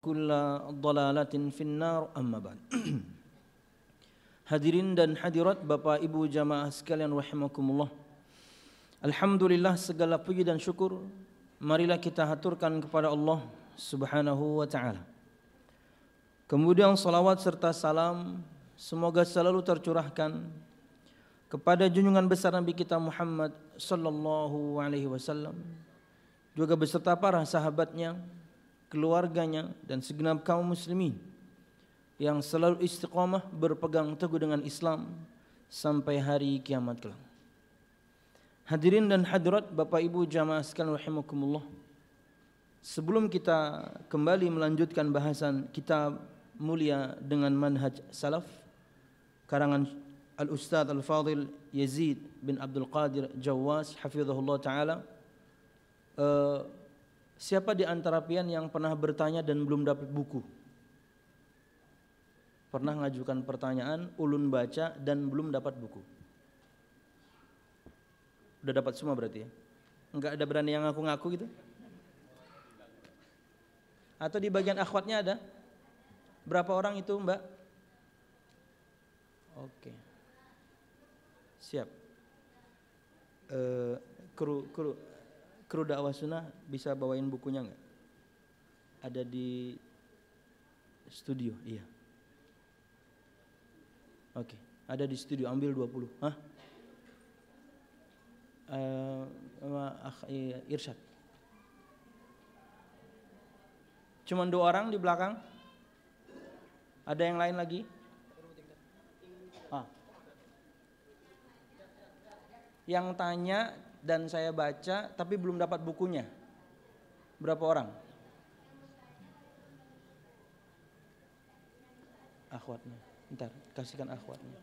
kulla dhalalatin finnar, amma ba'd. Hadirin dan hadirat Bapak Ibu jamaah sekalian rahimakumullah. Alhamdulillah, segala puji dan syukur marilah kita haturkan kepada Allah Subhanahu wa taala. Kemudian salawat serta salam semoga selalu tercurahkan kepada junjungan besar Nabi kita Muhammad sallallahu alaihi wasallam, juga beserta para sahabatnya, keluarganya dan segenap kaum muslimin yang selalu istiqamah berpegang teguh dengan Islam sampai hari kiamat kelak. Hadirin dan hadirat Bapak Ibu jamaah sekalian rahimakumullah. Sebelum kita kembali melanjutkan bahasan kitab mulia dengan manhaj salaf karangan Al-Ustadz Al-Fadil Yazid bin Abdul Qadir Jawas hafizahullah ta'ala, siapa di antara pian yang pernah bertanya dan belum dapat buku? Pernah ngajukan pertanyaan, ulun baca dan belum dapat buku? Udah dapat semua berarti ya? Enggak ada berani yang ngaku-ngaku gitu? Atau di bagian akhwatnya ada? Berapa orang itu, Mbak? Oke. Siap. Kru dakwah sunnah bisa bawain bukunya enggak? Ada di studio, iya. Oke, ada di studio, ambil 20. Hah? Irsyad. Cuman 2 orang di belakang? Ada yang lain lagi? Yang tanya dan saya baca tapi belum dapat bukunya. Berapa orang? Akhwatnya. Ntar, kasihkan akhwatnya.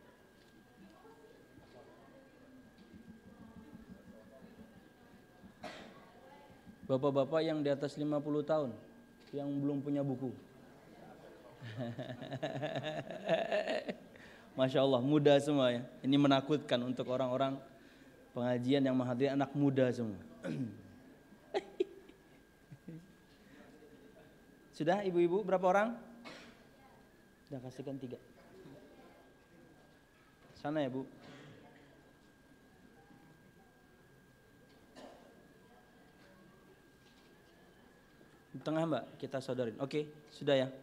Bapak-bapak yang di atas 50 tahun yang belum punya buku. Masya Allah, muda semua ya. Ini menakutkan untuk orang-orang pengajian yang menghadiri anak muda semua. Sudah ibu-ibu berapa orang? Sudah, kasihkan 3. Sana ya Bu. Di tengah Mbak, kita saudarin. Oke, sudah ya.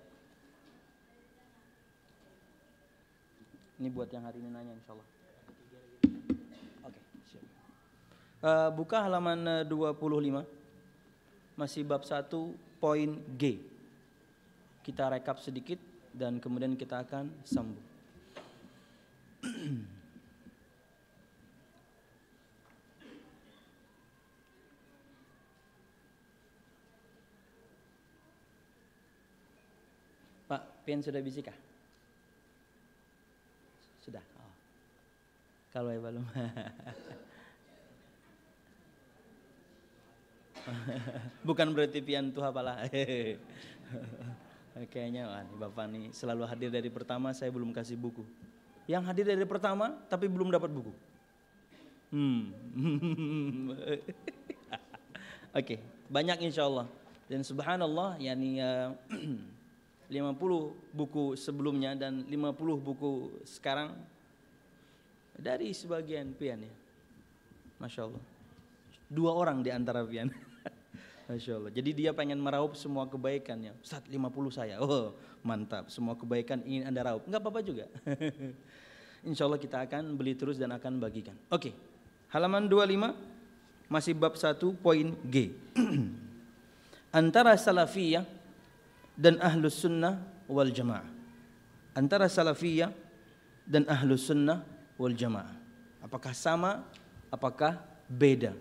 Ini buat yang hari ini nanya insyaallah. Oke, siap. Buka halaman 25. Masih bab 1 poin G. Kita rekap sedikit dan kemudian kita akan sambung. Pak, pian sudah bisikah? Sudah. Oh. Kalau ya belum. Bukan berarti pian tuh apalah. Kayaknya Bapak nih selalu hadir dari pertama, saya belum kasih buku. Yang hadir dari pertama tapi belum dapat buku. Oke, banyak insyaallah. Dan subhanallah, yakni 50 buku sebelumnya dan 50 buku sekarang dari sebagian pian ya. Masya Allah. 2 orang di antara pian. Masya Allah. Jadi dia pengen meraup semua kebaikannya. Ustaz, 50 saya. Oh mantap, semua kebaikan ingin Anda raup. Enggak apa-apa juga. Insya Allah kita akan beli terus dan akan bagikan. Oke, halaman 25 masih bab 1 poin G. Antara salafiyah dan ahlus sunnah wal jamaah. Antara salafiyah dan ahlus sunnah wal jamaah. Apakah sama? Apakah beda?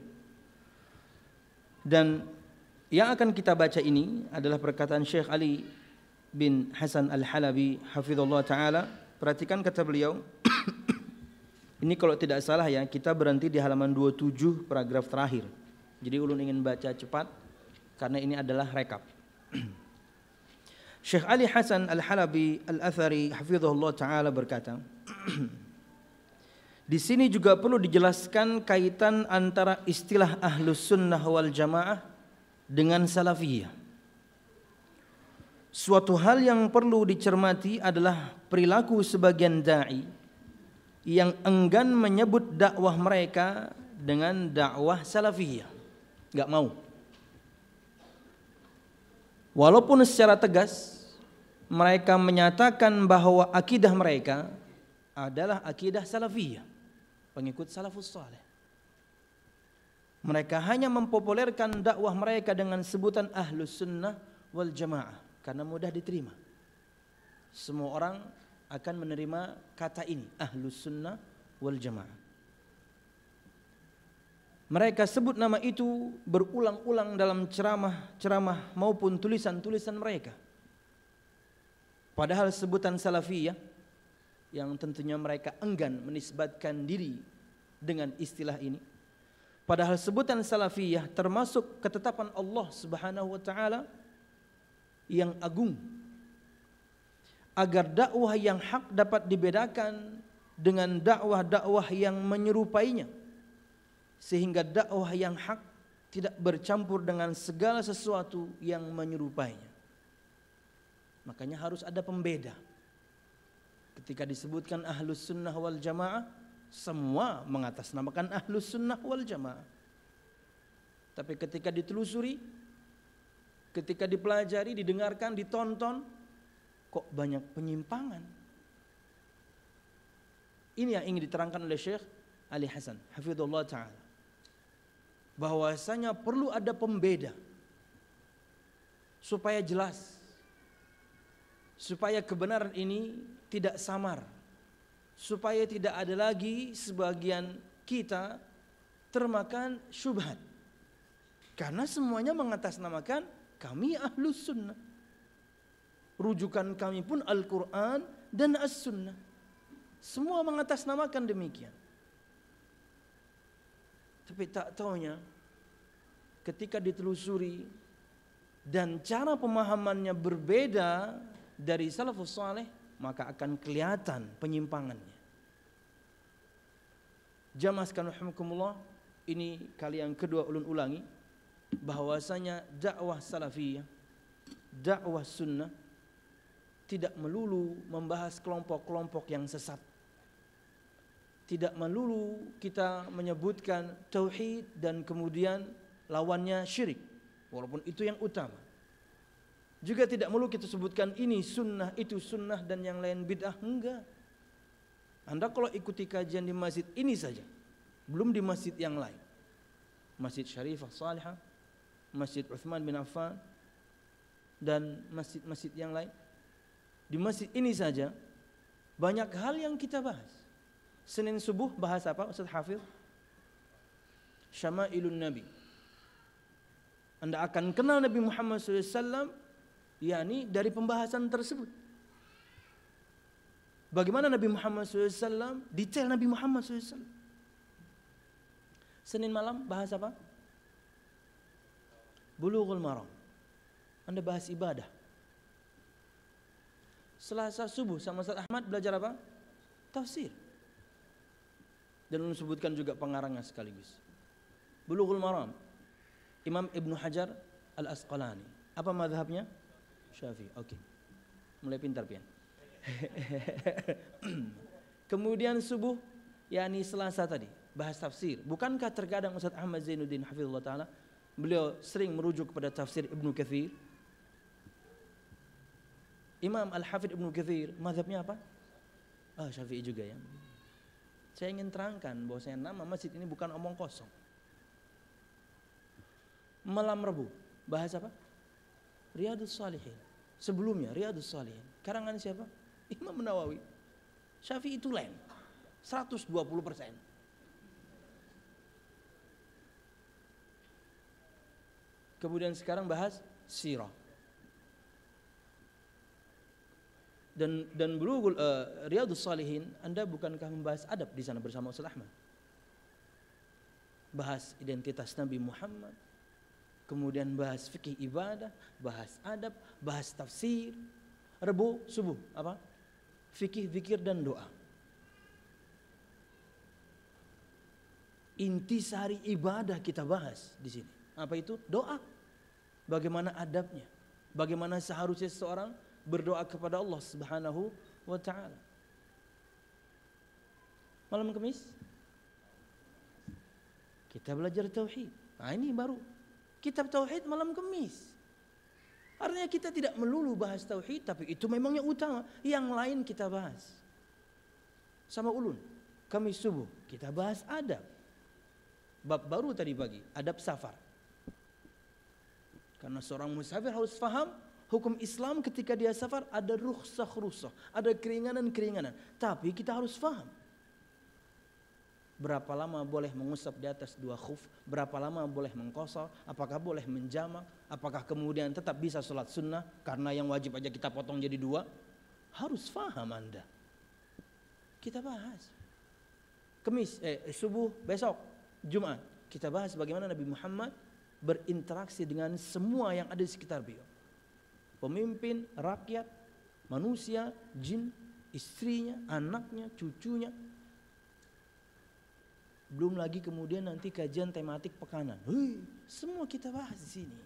Dan yang akan kita baca ini adalah perkataan Syekh Ali bin Hasan Al-Halabi hafizallahu ta'ala. Perhatikan kata beliau. Ini kalau tidak salah ya, kita berhenti di halaman 27 paragraf terakhir. Jadi ulun ingin baca cepat karena ini adalah rekap. Syekh Ali Hasan Al-Halabi Al-Athari hafizahullah ta'ala berkata, di sini juga perlu dijelaskan kaitan antara istilah ahlus sunnah wal jamaah dengan salafiyah. suatu hal yang perlu dicermati adalah perilaku sebagian dai yang enggan menyebut dakwah mereka dengan dakwah salafiyah. Enggak mau. Walaupun secara tegas mereka menyatakan bahwa akidah mereka adalah akidah salafiyah, pengikut salafus saleh. Mereka hanya mempopulerkan dakwah mereka dengan sebutan ahlus sunnah wal jamaah karena mudah diterima. Semua orang akan menerima kata ini, ahlus sunnah wal jamaah. Mereka sebut nama itu berulang-ulang dalam ceramah maupun tulisan-tulisan mereka. Padahal sebutan salafiyah yang tentunya mereka enggan menisbatkan diri dengan istilah ini. Padahal sebutan salafiyah termasuk ketetapan Allah Subhanahu wa taala yang agung. Agar dakwah yang hak dapat dibedakan dengan dakwah-dakwah yang menyerupainya. Sehingga dakwah yang hak tidak bercampur dengan segala sesuatu yang menyerupainya. Makanya harus ada pembeda. Ketika disebutkan ahlus sunnah wal jamaah, semua mengatasnamakan ahlus sunnah wal jamaah. Tapi ketika ditelusuri, ketika dipelajari, didengarkan, ditonton, kok banyak penyimpangan. Ini yang ingin diterangkan oleh Syekh Ali Hasan hafizahullah ta'ala, bahwasanya perlu ada pembeda supaya jelas, supaya kebenaran ini tidak samar, supaya tidak ada lagi sebagian kita termakan syubhat. Karena semuanya mengatasnamakan kami ahlus sunnah. Rujukan kami pun Al-Quran dan As-Sunnah. Semua mengatasnamakan demikian. Tapi tak taunya ketika ditelusuri dan cara pemahamannya berbeda dari salafus saleh, maka akan kelihatan penyimpangannya. Jamaah sekalian rahimakumullah, ini kali yang kedua ulun ulangi bahwasanya dakwah salafiyah, dakwah sunnah tidak melulu membahas kelompok-kelompok yang sesat. Tidak melulu kita menyebutkan tauhid dan kemudian lawannya syirik, walaupun itu yang utama. Juga tidak melulu kita sebutkan ini sunnah, itu sunnah dan yang lain bid'ah. Enggak. Anda kalau ikuti kajian di masjid ini saja, belum di masjid yang lain, Masjid Syarifah Salihah, Masjid Uthman bin Affan, dan masjid-masjid yang lain. Di masjid ini saja banyak hal yang kita bahas. Senin subuh bahas apa Ustaz Hafidh? Syama'ilun Nabi. Anda akan kenal Nabi Muhammad SAW, yakni dari pembahasan tersebut. Bagaimana Nabi Muhammad SAW, detail Nabi Muhammad SAW. Senin malam bahas apa? Bulughul Maram. Anda bahas ibadah. Selasa subuh sama Ustaz Ahmad belajar apa? Tafsir. Dan disebutkan juga pengarangnya sekaligus. Bulughul Maram, Imam Ibnu Hajar Al-Asqalani. Apa mazhabnya? Syafi'i. Oke. Mulai pintar pian. Kemudian subuh, yakni Selasa tadi, bahas tafsir. Bukankah terkadang Ustaz Ahmad Zainuddin hafizahullah taala beliau sering merujuk kepada tafsir Ibnu Katsir? Imam Al-Hafidh Ibnu Katsir mazhabnya apa? Syafi'i juga ya. Saya ingin terangkan bahwasanya nama masjid ini bukan omong kosong. Malam Rabu bahas apa? Riyadhus Shalihin. Sebelumnya Riyadhus Shalihin. Karangan siapa? Imam Nawawi. Syafi'i itu lain. 120%. Kemudian sekarang bahas sirah. Dan Bulughul Riyadhus Shalihin, Anda bukankah membahas adab di sana bersama Ustaz Ahmad? Bahas identitas Nabi Muhammad, kemudian bahas fikih ibadah, bahas adab, bahas tafsir. Rebu subuh apa? Fikih, zikir dan doa. Intisari ibadah kita bahas di sini. Apa itu? Doa. Bagaimana adabnya? Bagaimana seharusnya seseorang berdoa kepada Allah Subhanahu wa taala. Malam Kamis kita belajar tauhid. Nah, ini baru kitab tauhid malam Kamis. Artinya kita tidak melulu bahas tauhid, tapi itu memang yang utama. Yang lain kita bahas. Sama ulun, Kamis subuh kita bahas adab. Bab baru tadi pagi, adab safar. Karena seorang musafir harus faham hukum Islam ketika dia safar ada rukhsah-rukhsah, ada keringanan-keringanan. Tapi kita harus faham. Berapa lama boleh mengusap di atas 2 khuf, berapa lama boleh mengqasar, apakah boleh menjamak, apakah kemudian tetap bisa sholat sunnah karena yang wajib aja kita potong jadi 2. Harus faham Anda. Kita bahas. Subuh besok Jumat kita bahas bagaimana Nabi Muhammad berinteraksi dengan semua yang ada di sekitar beliau. Pemimpin, rakyat, manusia, jin, istrinya, anaknya, cucunya. Belum lagi kemudian nanti kajian tematik pekanan. Semua kita bahas di sini.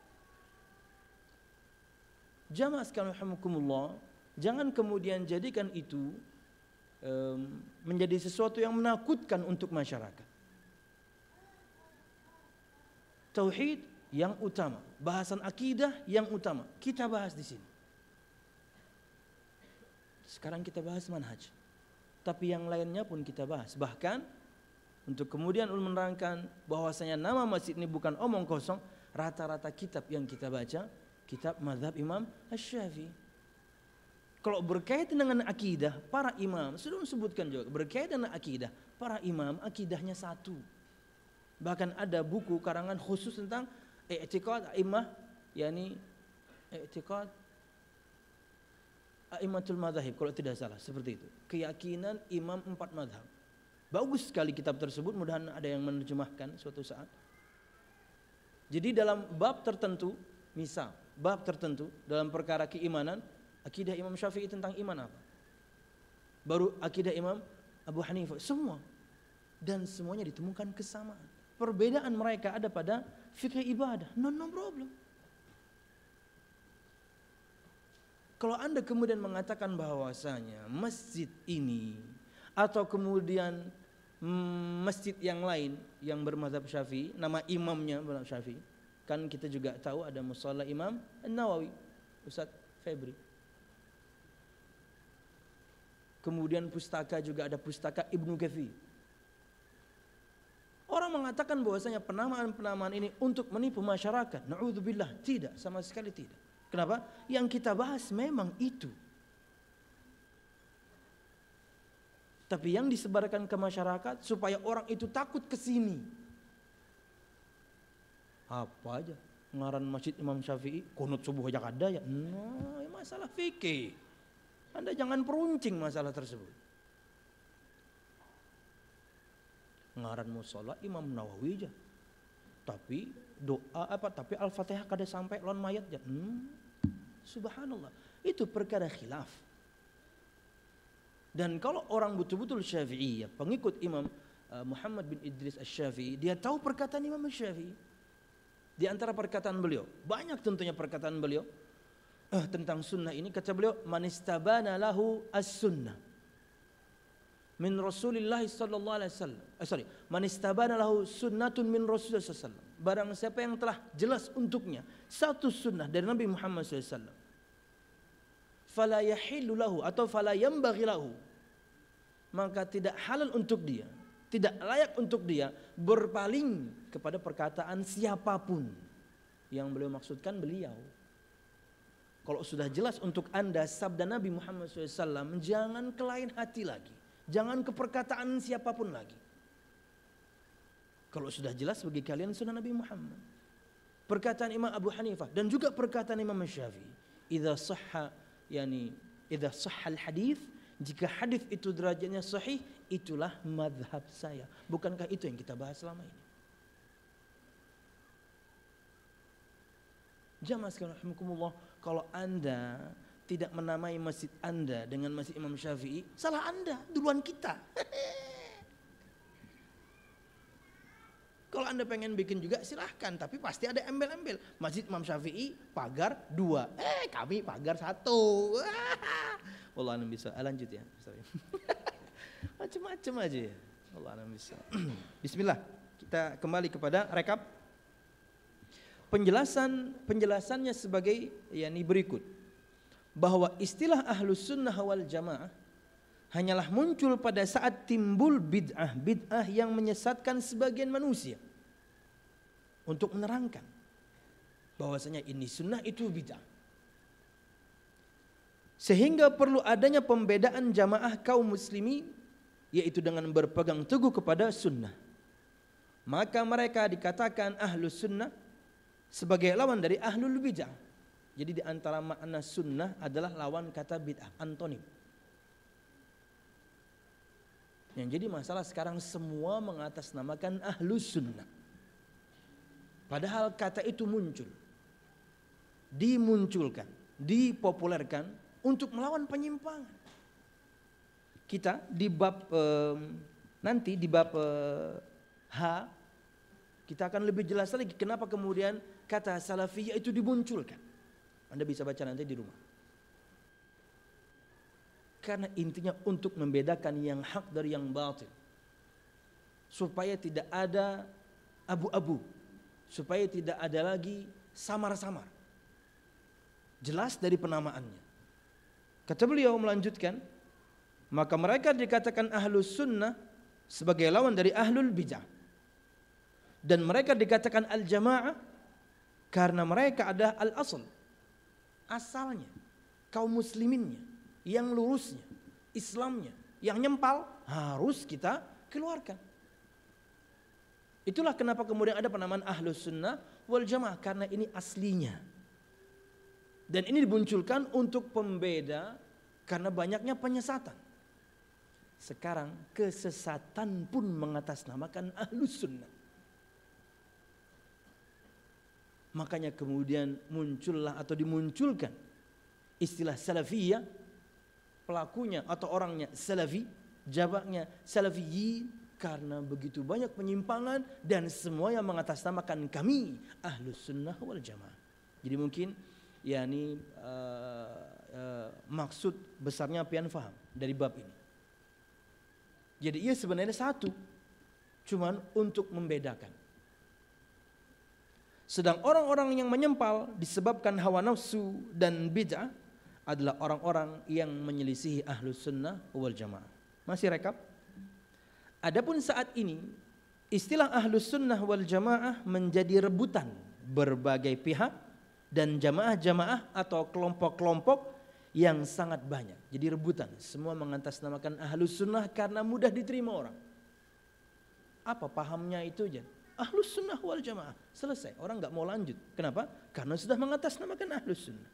Jamaah sekalian rahimakumullah, jangan kemudian jadikan itu menjadi sesuatu yang menakutkan untuk masyarakat. Tauhid yang utama, bahasan akidah yang utama kita bahas di sini. Sekarang kita bahas manhaj, tapi yang lainnya pun kita bahas. Bahkan untuk kemudian menerangkan bahwasanya nama masjid ini bukan omong kosong, rata-rata kitab yang kita baca kitab mazhab Imam Asy-Syafi'i. Kalau berkaitan dengan akidah, para imam sudah disebutkan juga berkaitan dengan akidah, para imam akidahnya satu. Bahkan ada buku karangan khusus tentang i'tiqad a'immah, yakni i'tiqad a'immatul madzhab kalau tidak salah, seperti itu. Keyakinan imam 4 mazhab. Bagus sekali kitab tersebut, mudah-mudahan ada yang menerjemahkan suatu saat. Jadi dalam bab tertentu, misal bab tertentu dalam perkara keimanan, akidah Imam Syafi'i tentang iman apa? Baru akidah Imam Abu Hanifah, semua. Dan semuanya ditemukan kesamaan. Perbedaan mereka ada pada fikih ibadah, no problem. Kalau Anda kemudian mengatakan bahwasanya masjid ini atau kemudian masjid yang lain yang bermadzhab Syafi'i, nama imamnya bermadzhab Syafi'i, kan kita juga tahu ada musalla Imam An-Nawawi, Ustaz Febri. Kemudian pustaka juga ada pustaka Ibnu Katsir. Orang mengatakan bahwasanya penamaan-penamaan ini untuk menipu masyarakat. Na'udzubillah, tidak, sama sekali tidak. Kenapa? Yang kita bahas memang itu. Tapi yang disebarkan ke masyarakat supaya orang itu takut ke sini. Apa aja? Ngaran Masjid Imam Syafi'i, kunut subuh aja kada ya. Nah, masalah fikih. Anda jangan peruncing masalah tersebut. Ngaran mushola Imam Nawawi aja. Tapi doa apa? Tapi Al-Fatihah kada sampai lon mayat aja. Subhanallah. Itu perkara khilaf. Dan kalau orang betul-betul Syafi'i, pengikut Imam Muhammad bin Idris Asy-Syafi'i, dia tahu perkataan Imam Syafi'i. Di antara perkataan beliau, banyak tentunya perkataan beliau tentang sunnah ini. Kata beliau, manistabana lahu as-sunnah min Rasulillah sallallahu alaihi wasallam. Manistabana lahu sunnatun min Rasulillah sallallahu alaihi wasallam. Barang siapa yang telah jelas untuknya satu sunnah dari Nabi Muhammad sallallahu alaihi wasallam, fala yahillu lahu atau fala yanbaghi lahu, maka tidak halal untuk dia, tidak layak untuk dia berpaling kepada perkataan siapapun. Yang beliau maksudkan beliau. Kalau sudah jelas untuk Anda sabda Nabi Muhammad SAW, jangan ke lain hati lagi, jangan ke perkataan siapapun lagi. Kalau sudah jelas bagi kalian sunnah Nabi Muhammad, perkataan Imam Abu Hanifah dan juga perkataan Imam Syafi'i, idza sahhal hadis, jika hadis itu derajatnya sahih, itulah mazhab saya. Bukankah itu yang kita bahas selama ini? Jamaah sekalian rahimakumullah, kalau Anda tidak menamai masjid Anda dengan masjid Imam Syafi'i, salah Anda, duluan kita. Kalau Anda pengen bikin juga silahkan, tapi pasti ada embel-embel. Masjid Imam Syafi'i pagar 2, kami pagar 1. Wallah a'lam bisa. Lanjut ya. Macam-macam aja ya. Wallah a'lam bisa. Bismillah. Kita kembali kepada rekap. Penjelasannya sebagai yakni berikut. Bahwa istilah Ahlus Sunnah wal Jamaah hanyalah muncul pada saat timbul bid'ah yang menyesatkan sebagian manusia, untuk menerangkan bahwasanya ini sunnah itu bid'ah. Sehingga perlu adanya pembedaan jamaah kaum muslimin, yaitu dengan berpegang teguh kepada sunnah. Maka mereka dikatakan Ahlus Sunnah sebagai lawan dari Ahlul Bid'ah. Jadi di antara makna sunnah adalah lawan kata bid'ah, antonim. Yang jadi masalah sekarang semua mengatasnamakan Ahlus Sunnah. Padahal kata itu muncul, dimunculkan, dipopulerkan untuk melawan penyimpangan. Kita di bab nanti di bab H kita akan lebih jelas lagi kenapa kemudian kata salafiyah itu dimunculkan. Anda bisa baca nanti di rumah. Karena intinya untuk membedakan yang hak dari yang batil, supaya tidak ada abu-abu, supaya tidak ada lagi samar-samar. Jelas dari penamaannya. Kata beliau melanjutkan, maka mereka dikatakan Ahlus Sunnah sebagai lawan dari Ahlul Bid'ah. Dan mereka dikatakan Al-Jamaah karena mereka adalah al-asl, asalnya, kaum musliminnya, yang lurusnya, Islamnya, yang nyempal harus kita keluarkan. Itulah kenapa kemudian ada penamaan Ahlus Sunnah wal Jamaah, karena ini aslinya. Dan ini dimunculkan untuk pembeda karena banyaknya penyesatan. Sekarang kesesatan pun mengatasnamakan Ahlus Sunnah. Makanya kemudian muncullah atau dimunculkan istilah salafiyah, pelakunya atau orangnya salafi, jamaknya salafiyin, karena begitu banyak penyimpangan dan semua yang mengatasnamakan kami Ahlus Sunnah wal Jamaah. Jadi mungkin yakni maksud besarnya pian faham dari bab ini. Jadi ia sebenarnya satu, cuman untuk membedakan. Sedang orang-orang yang menyempal disebabkan hawa nafsu dan bid'ah adalah orang-orang yang menyelisihi Ahlus Sunnah wal Jamaah. Masih rekap? Adapun saat ini istilah Ahlus Sunnah wal Jamaah menjadi rebutan berbagai pihak dan jamaah-jamaah atau kelompok-kelompok yang sangat banyak. Jadi rebutan, semua mengatasnamakan Ahlus Sunnah karena mudah diterima orang. Apa pahamnya itu aja? Ahlus Sunnah wal Jamaah, selesai, orang nggak mau lanjut. Kenapa? Karena sudah mengatasnamakan Ahlus Sunnah.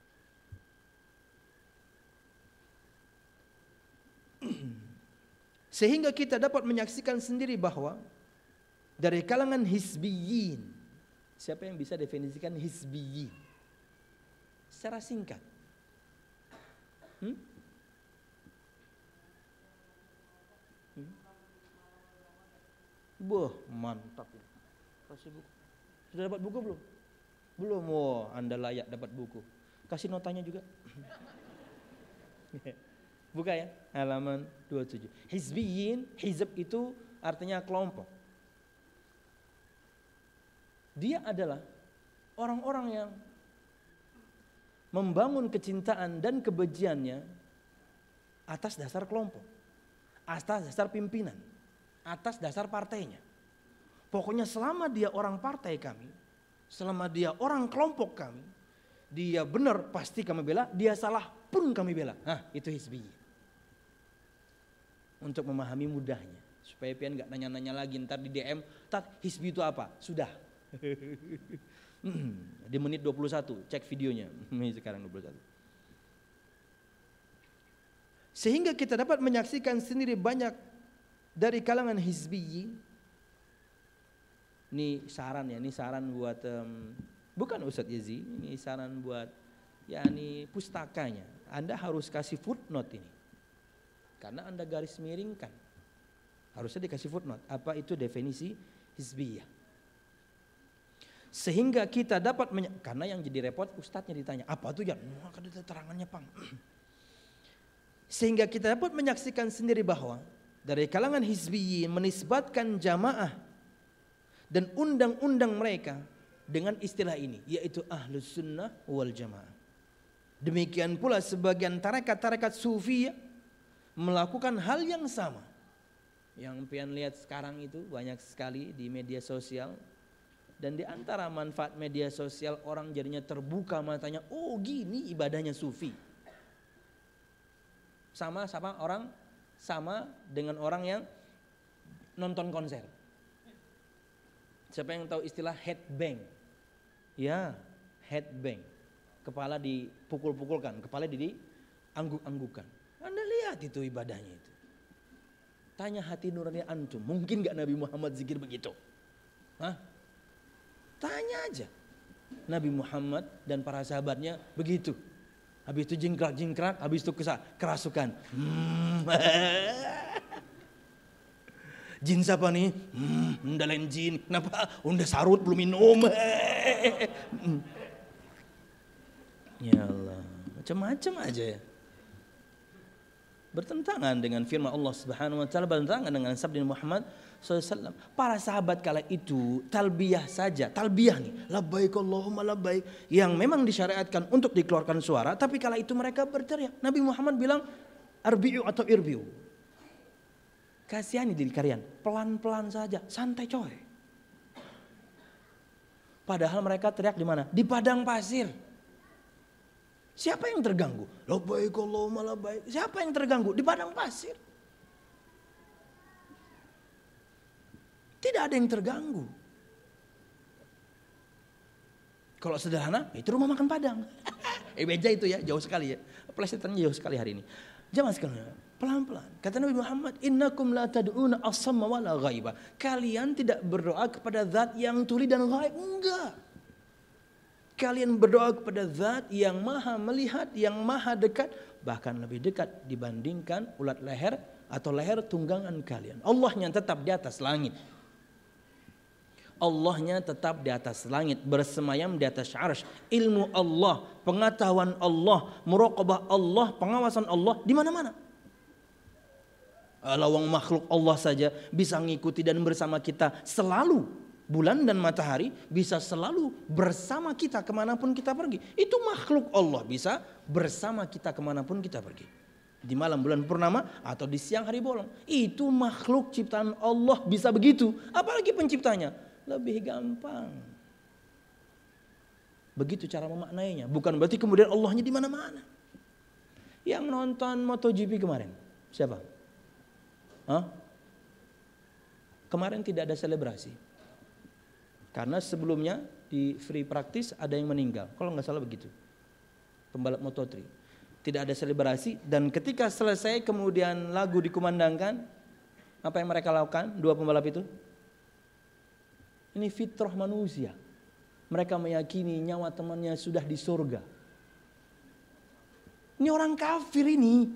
Sehingga kita dapat menyaksikan sendiri bahwa dari kalangan hizbiyin, siapa yang bisa definisikan hizbiyin secara singkat? Wah, mantap ya. Kasih buku. Sudah dapat buku belum? Belum. Wah, Anda layak dapat buku. Kasih notanya juga. Buka ya, halaman 27. Hizbiyin, hizb itu artinya kelompok. Dia adalah orang-orang yang membangun kecintaan dan kebenciannya atas dasar kelompok, atas dasar pimpinan, atas dasar partainya. Pokoknya selama dia orang partai kami, selama dia orang kelompok kami, dia benar pasti kami bela, dia salah pun kami bela. Nah, itu hizbi. Untuk memahami mudahnya, supaya pian nggak nanya-nanya lagi ntar di DM, "Tat, hizbi itu apa?" Sudah. Di menit 21, cek videonya. Sekarang 21. Sehingga kita dapat menyaksikan sendiri banyak dari kalangan hizbiyin. Ini saran ya, ini saran buat bukan Ustadz Yazi, ini saran buat yakni pustakanya. Anda harus kasih footnote ini. Karena Anda garis miringkan. Harusnya dikasih footnote. Apa itu definisi hizbiyah? Sehingga kita dapat karena yang jadi repot ustadznya ditanya, apa tuh ya? Maka ada terangannya Pang. Sehingga kita dapat menyaksikan sendiri bahwa dari kalangan hizbiyin menisbatkan jamaah dan undang-undang mereka dengan istilah ini, yaitu Ahlus Sunnah wal Jamaah. Demikian pula sebagian tarekat-tarekat Sufiyah melakukan hal yang sama. Yang pian lihat sekarang itu banyak sekali di media sosial. Dan di antara manfaat media sosial, orang jadinya terbuka matanya, oh gini ibadahnya Sufi. Sama dengan orang yang nonton konser. Siapa yang tahu istilah headbang? Ya, headbang. Kepala dipukul-pukulkan, kepala diangguk-anggukan. Anda lihat itu ibadahnya itu. Tanya hati nurani antum, mungkin gak Nabi Muhammad zikir begitu? Hah? Tanya aja. Nabi Muhammad dan para sahabatnya begitu. Habis itu jingkrak-jingkrak, habis itu kerasukan. Jin siapa nih? Udah lain jin. Kenapa? Udah sarut belum minum. Ya Allah, macam-macam aja ya. Bertentangan dengan firman Allah Subhanahu wa taala, bertentangan dengan sabda Muhammad SAW. Para sahabat kala itu talbiyah saja, talbiyah nih, labbaik Allahumma labbaik, yang memang disyariatkan untuk dikeluarkan suara, tapi kala itu mereka berteriak. Nabi Muhammad bilang arbi'u atau irbi'u. Kasihani diri kalian, pelan-pelan saja, santai coy. Padahal mereka teriak di mana? Di padang pasir. Siapa yang terganggu? Labbaik Allahumma labbaik. Siapa yang terganggu? Di padang pasir. Tidak ada yang terganggu. Kalau sederhana, itu rumah makan Padang. Beja itu ya, jauh sekali ya. Plesetannya jauh sekali hari ini. Jangan sekalian, pelan-pelan. Kata Nabi Muhammad, innakum la tad'una as-samma wa la ghaiba. Kalian tidak berdoa kepada zat yang tuli dan ghaib. Enggak. Kalian berdoa kepada zat yang maha melihat, yang maha dekat, bahkan lebih dekat dibandingkan ulat leher atau leher tunggangan kalian. Allahnya tetap di atas langit. Allahnya tetap di atas langit, bersemayam di atas arsy. Ilmu Allah, pengetahuan Allah, muraqabah Allah, pengawasan Allah di mana-mana. Lawang makhluk Allah saja bisa mengikuti dan bersama kita selalu. Bulan dan matahari bisa selalu bersama kita kemanapun kita pergi. Itu makhluk Allah bisa bersama kita kemanapun kita pergi. Di malam bulan purnama atau di siang hari bolong. Itu makhluk ciptaan Allah bisa begitu. Apalagi penciptanya. Lebih gampang. Begitu cara memaknainya. Bukan berarti kemudian Allahnya di mana-mana. Yang nonton MotoGP kemarin. Siapa? Hah? Kemarin tidak ada selebrasi. Karena sebelumnya di free practice ada yang meninggal. Kalau nggak salah begitu. Pembalap Moto3. Tidak ada selebrasi. Dan ketika selesai kemudian lagu dikumandangkan. Apa yang mereka lakukan? Dua pembalap itu. Ini fitrah manusia. Mereka meyakini nyawa temannya sudah di surga. Ini orang kafir ini.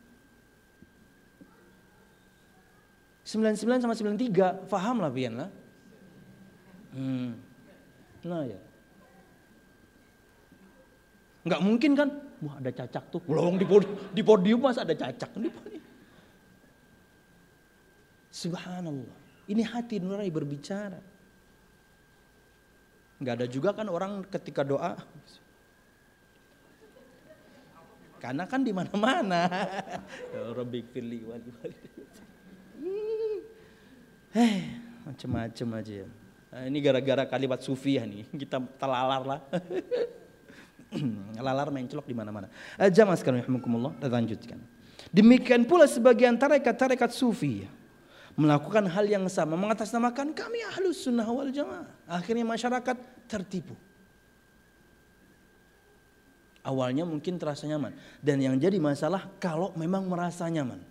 99 sama 93. Faham lah pian lah. Nah ya, nggak mungkin kan? Wah ada cacak tuh, lowong di podium masa ada cacak di podium. Subhanallah, ini hati nurani berbicara. Nggak ada juga kan orang ketika doa, karena kan di mana-mana. Rabbik firli wali. Macam-macam aja ya. Nah, ini gara-gara kalimat sufiah nih, kita terlalar lah. Lalar mencelok di mana-mana. Jamaah sekalian rahimakumullah, kita lanjutkan. Demikian pula sebagian tarekat sufi melakukan hal yang sama, mengatasnamakan kami Ahlus Sunnah wal Jamaah. Akhirnya masyarakat tertipu. Awalnya mungkin terasa nyaman, dan yang jadi masalah kalau memang merasa nyaman.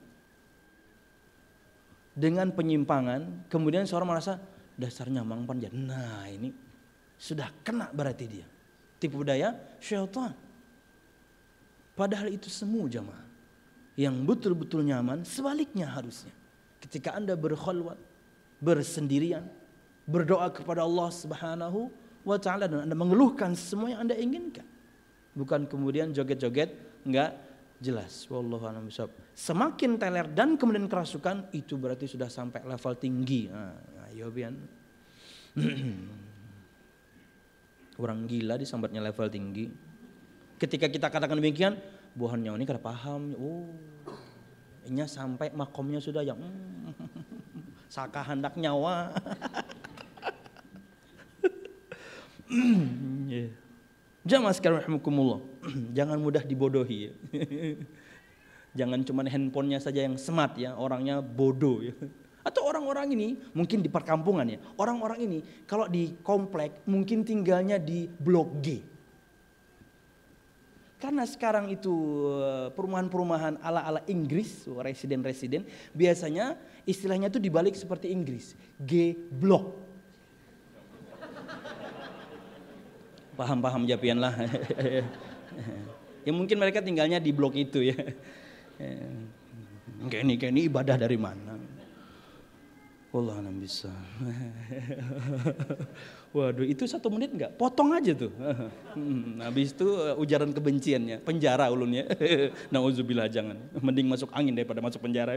Dengan penyimpangan, kemudian seorang merasa dasarnya Mang Panjat. Nah ini sudah kena berarti dia. Tipu daya syaitan. Padahal itu semua jamaah. Yang betul-betul nyaman sebaliknya harusnya. Ketika Anda berkhalwat, bersendirian, berdoa kepada Allah Subhanahu wa ta'ala dan Anda mengeluhkan semua yang Anda inginkan. Bukan kemudian joget-joget enggak jelas. Wallahu a'lam bishawab. Semakin teler dan kemudian kerasukan itu berarti sudah sampai level tinggi. Ayo pian. Orang gila disambatnya level tinggi. Ketika kita katakan demikian, buahannya ini kada paham. Oh, ini sampai makomnya sudah yang saka hendak nyawa. Jamaah sekalian rahimakumullah. Jangan mudah dibodohi ya. Jangan cuma handphonenya saja yang smart ya, orangnya bodoh ya. Atau orang-orang ini mungkin di perkampungan ya. Orang-orang ini kalau di komplek mungkin tinggalnya di blok G. Karena sekarang itu perumahan-perumahan ala-ala Inggris, residen-residen, biasanya istilahnya itu dibalik seperti Inggris, G block. Paham-paham japian lah. Ya mungkin mereka tinggalnya di blok itu ya. Kayak ini ibadah dari mana? Wallah a'lam bisa. Waduh, itu 1 menit enggak? Potong aja tuh. Habis itu ujaran kebenciannya, penjara ulunnya. Nauzubillah, jangan. Mending masuk angin daripada masuk penjara.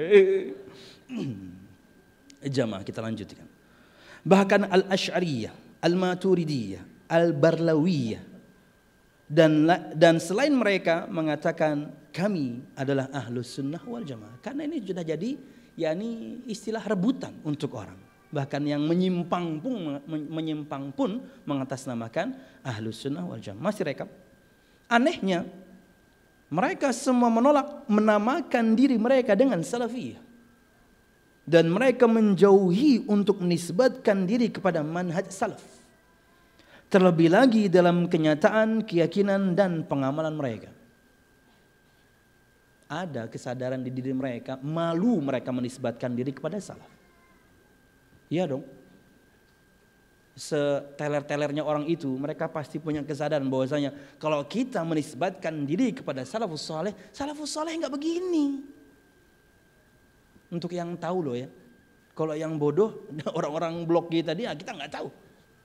Jamaah kita lanjutkan. Bahkan Al-Asy'ariyah, Al-Maturidiyah, Al-Barlawiyah dan selain mereka mengatakan kami adalah Ahlus Sunnah wal Jamaah. Karena ini sudah jadi yakni istilah rebutan untuk orang. Bahkan yang menyimpang pun mengatasnamakan Ahlus Sunnah wal Jamaah. Masih rekap. Anehnya mereka semua menolak menamakan diri mereka dengan Salafiyah. Dan mereka menjauhi untuk menisbatkan diri kepada manhaj salaf. Terlebih lagi dalam kenyataan, keyakinan dan pengamalan mereka. Ada kesadaran di diri mereka, malu mereka menisbatkan diri kepada salaf. Iya dong. Seteler-telernya orang itu, mereka pasti punya kesadaran bahwasanya kalau kita menisbatkan diri kepada salafus saleh enggak begini. Untuk yang tahu loh ya. Kalau yang bodoh, orang-orang blok G tadi kita enggak tahu.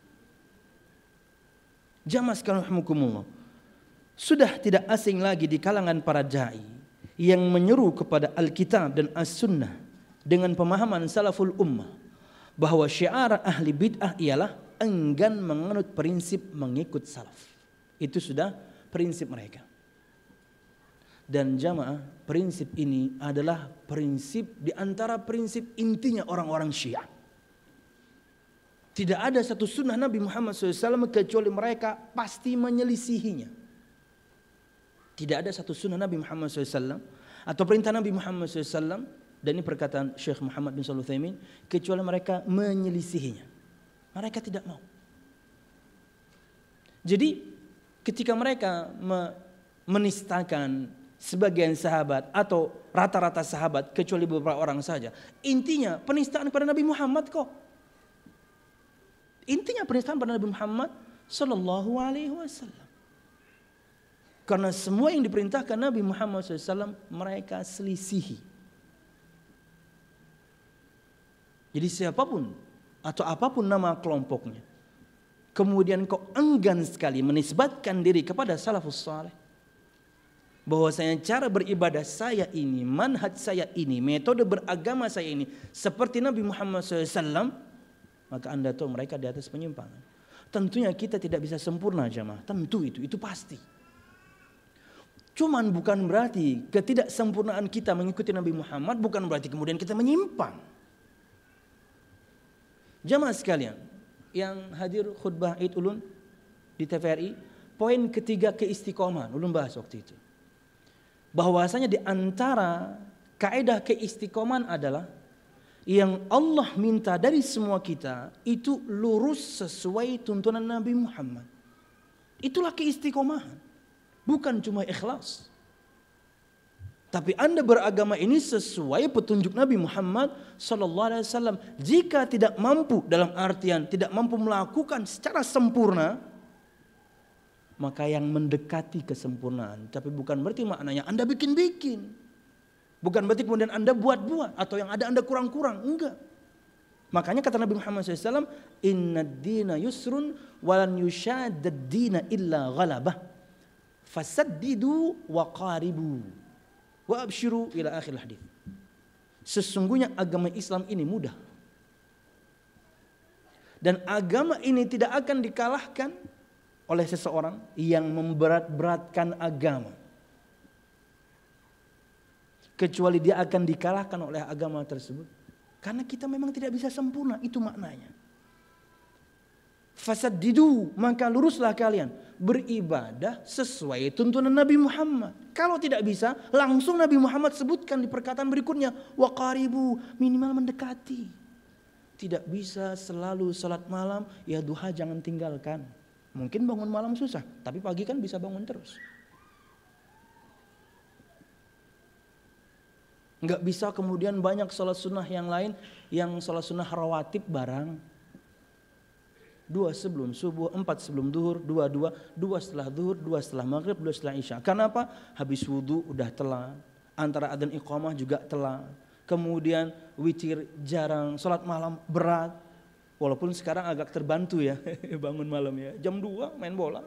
Jamaah sekalian rahimakumullah. Sudah tidak asing lagi di kalangan para dai yang menyeru kepada Alkitab dan As-Sunnah dengan pemahaman salaful ummah bahwa syiar ahli bid'ah ialah enggan menganut prinsip mengikut salaf. Itu sudah prinsip mereka. Dan jamaah, prinsip ini adalah prinsip di antara prinsip intinya orang-orang Syiah. Tidak ada satu sunnah Nabi Muhammad SAW kecuali mereka pasti menyelisihinya. Tidak ada satu sunnah Nabi Muhammad SAW atau perintah Nabi Muhammad SAW, dan ini perkataan Syekh Muhammad bin Shalih Al-Utsaimin, kecuali mereka menyelisihinya. Mereka tidak mau. Jadi ketika mereka menistakan sebagian sahabat atau rata-rata sahabat kecuali beberapa orang saja, intinya penistaan pada Nabi Muhammad kok. Intinya penistaan pada Nabi Muhammad Sallallahu Alaihi Wasallam. Karena semua yang diperintahkan Nabi Muhammad SAW mereka selisihi. Jadi siapapun atau apapun nama kelompoknya, kemudian kok enggan sekali menisbatkan diri kepada salafus saleh, bahwasanya cara beribadah saya ini, manhaj saya ini, metode beragama saya ini seperti Nabi Muhammad SAW, maka Anda tahu mereka di atas penyimpangan. Tentunya kita tidak bisa sempurna jamaah, tentu itu pasti. Cuman bukan berarti ketidaksempurnaan kita mengikuti Nabi Muhammad bukan berarti kemudian kita menyimpang. Jamaah sekalian yang hadir khutbah Id Ulun di TVRI, poin ketiga keistiqomahan, ulun bahas waktu itu. Bahwasanya di antara kaidah keistiqomahan adalah yang Allah minta dari semua kita itu lurus sesuai tuntunan Nabi Muhammad. Itulah keistiqomahan, bukan cuma ikhlas. Tapi Anda beragama ini sesuai petunjuk Nabi Muhammad sallallahu alaihi wasallam. Jika tidak mampu, dalam artian tidak mampu melakukan secara sempurna, maka yang mendekati kesempurnaan. Tapi bukan berarti maknanya Anda bikin-bikin. Bukan berarti kemudian Anda buat-buat atau yang ada Anda kurang-kurang. Enggak. Makanya kata Nabi Muhammad SAW, Inna dina yusrun walan yushadad dina illa ghalabah. Fasaddidu wa qaribu wa abshiru ila akhir hadis. Sesungguhnya agama Islam ini mudah. Dan agama ini tidak akan dikalahkan oleh seseorang yang memberat-beratkan agama. Kecuali dia akan dikalahkan oleh agama tersebut. Karena kita memang tidak bisa sempurna, itu maknanya. Fasaddidu, maka luruslah kalian beribadah sesuai tuntunan Nabi Muhammad. Kalau tidak bisa, langsung Nabi Muhammad sebutkan di perkataan berikutnya, wa qaribu, minimal mendekati. Tidak bisa selalu salat malam, ya duha jangan tinggalkan. Mungkin bangun malam susah, tapi pagi kan bisa bangun terus. Enggak bisa kemudian banyak sholat sunnah yang lain, yang sholat sunnah rawatib barang. 2 sebelum subuh, 4 sebelum duhur, 2 setelah duhur, 2 setelah maghrib, 2 setelah isya. Karena apa? Habis wudu udah telat, antara adzan iqamah juga telat. Kemudian witir jarang, sholat malam berat. Walaupun sekarang agak terbantu ya, bangun malam ya, jam 2 main bola.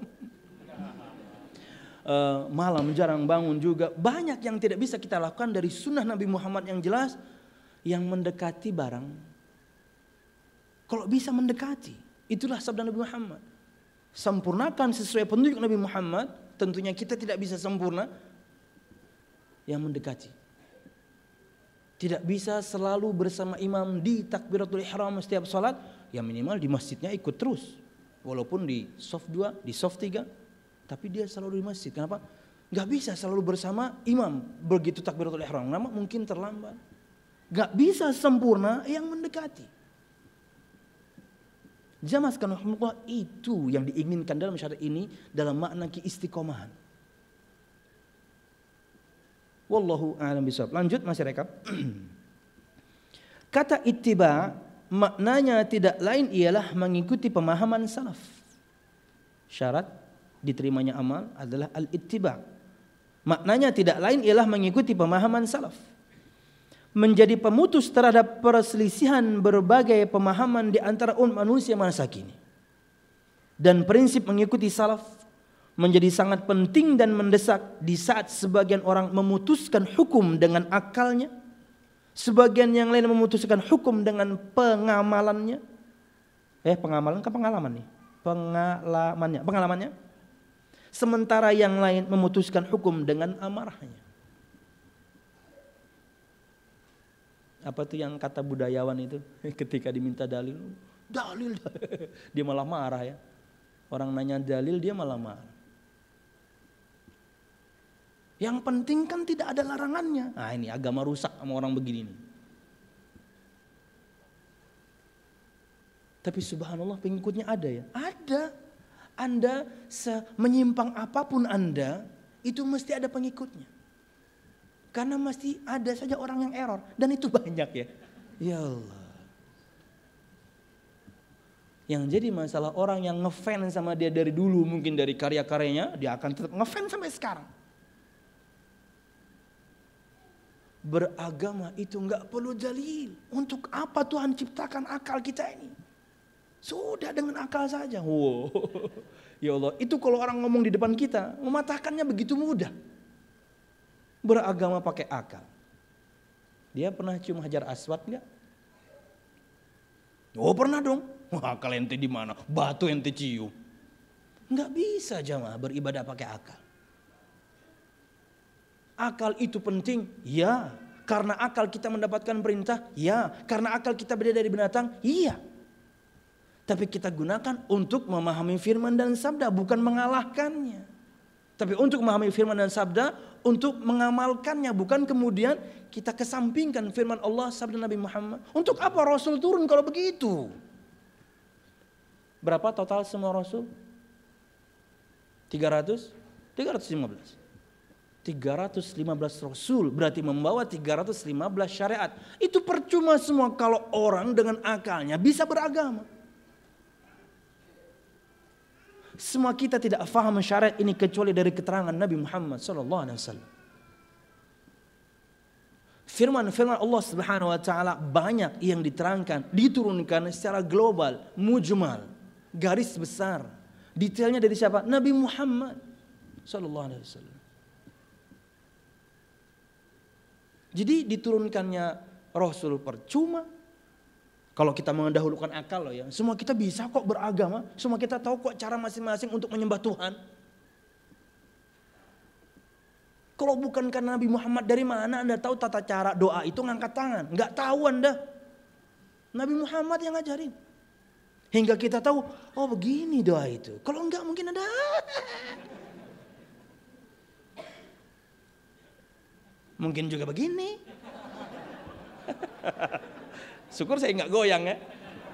Malam jarang bangun juga. Banyak yang tidak bisa kita lakukan dari sunnah Nabi Muhammad yang jelas. Yang mendekati barang, kalau bisa mendekati, itulah sabda Nabi Muhammad. Sempurnakan sesuai petunjuk Nabi Muhammad. Tentunya kita tidak bisa sempurna. Yang mendekati. Tidak bisa selalu bersama imam di takbiratul ihram setiap salat. Ya minimal di masjidnya ikut terus. Walaupun di soft 2, di soft 3. Tapi dia selalu di masjid. Kenapa? Gak bisa selalu bersama imam begitu takbiratul ihram. Nama mungkin terlambat. Gak bisa sempurna yang mendekati. Jamaah sekalian, itu yang diinginkan dalam syariat ini dalam makna keistiqomahan. Wallahu a'lam bishawab. Lanjut masih rekap. Kata ittiba maknanya tidak lain ialah mengikuti pemahaman salaf. Syarat diterimanya amal adalah al-ittiba. Maknanya tidak lain ialah mengikuti pemahaman salaf. Menjadi pemutus terhadap perselisihan berbagai pemahaman di antara umat manusia masa kini. Dan prinsip mengikuti salaf menjadi sangat penting dan mendesak di saat sebagian orang memutuskan hukum dengan akalnya, sebagian yang lain memutuskan hukum dengan pengamalannya. Pengamalan ke pengalaman nih? Pengalamannya. Sementara yang lain memutuskan hukum dengan amarahnya. Apa tuh yang kata budayawan itu ketika diminta dalil, dia malah marah ya. Orang nanya dalil dia malah marah. Yang penting kan tidak ada larangannya. Nah ini agama rusak sama orang begini nih. Tapi subhanallah pengikutnya ada ya? Ada. Anda menyimpang apapun Anda, itu mesti ada pengikutnya. Karena mesti ada saja orang yang error. Dan itu banyak ya. Ya Allah. Yang jadi masalah orang yang ngefans sama dia dari dulu, mungkin dari karya-karyanya, dia akan tetap ngefans sampai sekarang. Beragama itu enggak perlu dalil. Untuk apa Tuhan ciptakan akal kita ini? Sudah dengan akal saja. Wow. Ya Allah, itu kalau orang ngomong di depan kita, mematahkannya begitu mudah. Beragama pakai akal. Dia pernah cium hajar aswad enggak? Oh pernah dong. Wah, akal ente di mana? Batu ente cium. Enggak bisa jamaah beribadah pakai akal. Akal itu penting, ya. Karena akal kita mendapatkan perintah, ya. Karena akal kita beda dari binatang, iya. Tapi kita gunakan untuk memahami firman dan sabda, bukan mengalahkannya. Tapi untuk memahami firman dan sabda, untuk mengamalkannya, bukan kemudian kita kesampingkan firman Allah, sabda Nabi Muhammad. Untuk apa Rasul turun kalau begitu? Berapa total semua Rasul? 300? 315. 315 Rasul berarti membawa 315 syariat. Itu percuma semua kalau orang dengan akalnya bisa beragama. Semua kita tidak faham syariat ini kecuali dari keterangan Nabi Muhammad SAW. Firman-firman Allah Subhanahu wa taala banyak yang diterangkan, diturunkan secara global, mujmal, garis besar. Detailnya dari siapa? Nabi Muhammad sallallahu alaihi wasallam. Jadi diturunkannya Rasul percuma. Kalau kita mendahulukan akal loh ya, semua kita bisa kok beragama, semua kita tahu kok cara masing-masing untuk menyembah Tuhan. Kalau bukan karena Nabi Muhammad, dari mana Anda tahu tata cara doa itu ngangkat tangan? Enggak tahu Anda. Nabi Muhammad yang ngajarin. Hingga kita tahu, oh begini doa itu. Kalau enggak mungkin ada. Mungkin juga begini. Syukur saya enggak goyang ya.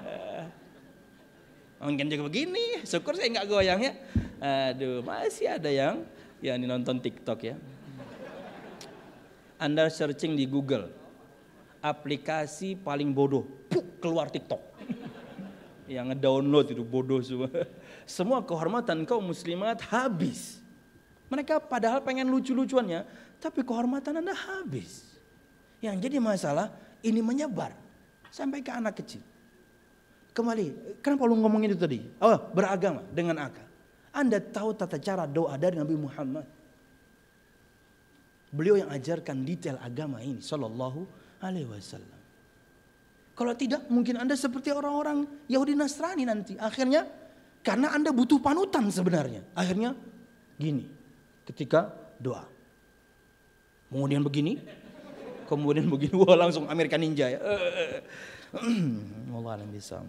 Mungkin juga begini. Syukur saya enggak goyang ya. Aduh, masih ada yang nonton TikTok ya. Anda searching di Google, aplikasi paling bodoh, keluar TikTok. Yang ngedownload itu bodoh semua. Semua kehormatan kaum muslimat habis. Mereka padahal pengen lucu-lucuannya, tapi kehormatan Anda habis. Yang jadi masalah, ini menyebar sampai ke anak kecil. Kembali, kenapa lu ngomongin itu tadi? Oh, beragama dengan akal. Anda tahu tata cara doa dari Nabi Muhammad. Beliau yang ajarkan detail agama ini sallallahu alaihi wasallam. Kalau tidak mungkin Anda seperti orang-orang Yahudi Nasrani nanti. Akhirnya karena Anda butuh panutan sebenarnya. Akhirnya gini ketika doa. Kemudian begini. Wah langsung American Ninja ya. Wallah alam bisa.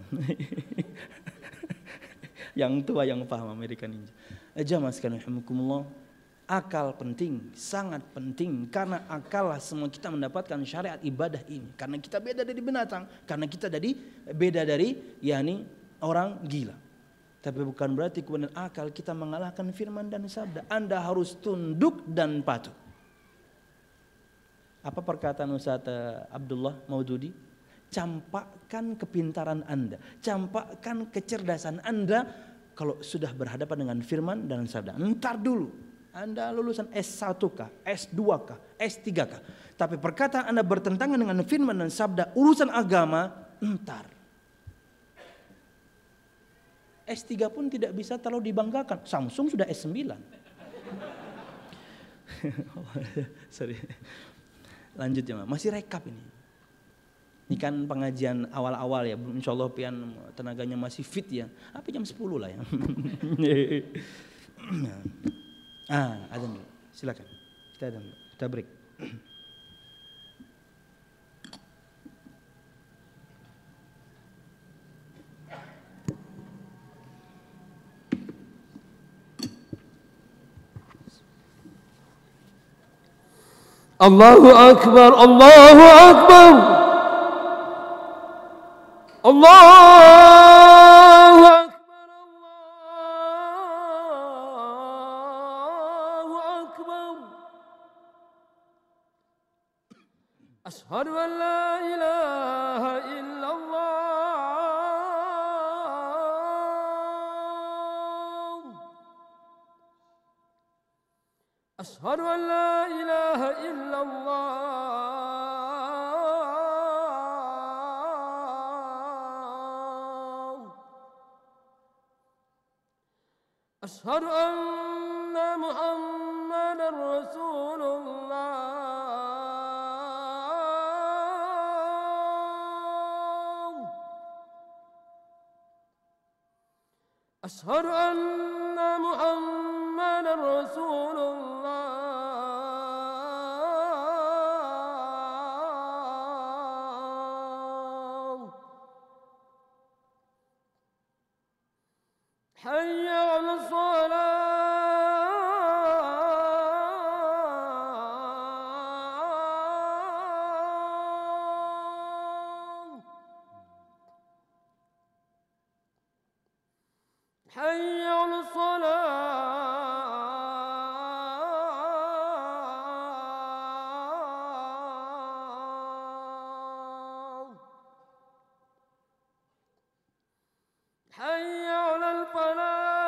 Yang tua yang paham American Ninja. Jamaah sekalian rahimakumullah. Akal penting, sangat penting. Karena akal lah semua kita mendapatkan syariat ibadah ini. Karena kita beda dari binatang. Karena kita beda dari orang gila. Tapi bukan berarti kemudian akal kita mengalahkan firman dan sabda. Anda harus tunduk dan patuh. Apa perkataan Ustaz Abdullah Maududi? Campakkan kepintaran Anda. Campakkan kecerdasan Anda. Kalau sudah berhadapan dengan firman dan sabda. Ntar dulu. Anda lulusan S1kah, S2kah, S3kah. Tapi perkataan Anda bertentangan dengan firman dan sabda urusan agama, entar. S3 pun tidak bisa terlalu dibanggakan. Samsung sudah S9. Sorry. Lanjut ya, masih rekap ini. Ini kan pengajian awal-awal ya. Insya Allah pian tenaganya masih fit ya. Apa jam 10 lah ya. Adzan dulu. Silakan. Kita adzan dulu. Kita break. Allahu Akbar, Allahu Akbar. Allahu Akbar, Allahu Akbar. Asyhadu an la ilaha illallah. Asyhadu an la ilaha illallah. Asyhadu anna Muhammadar Rasulullah. Asyhadu anna Muhammadar Rasulullah. Hayya 'alas salah. Hayya 'alas salah. Hayya 'alal falah.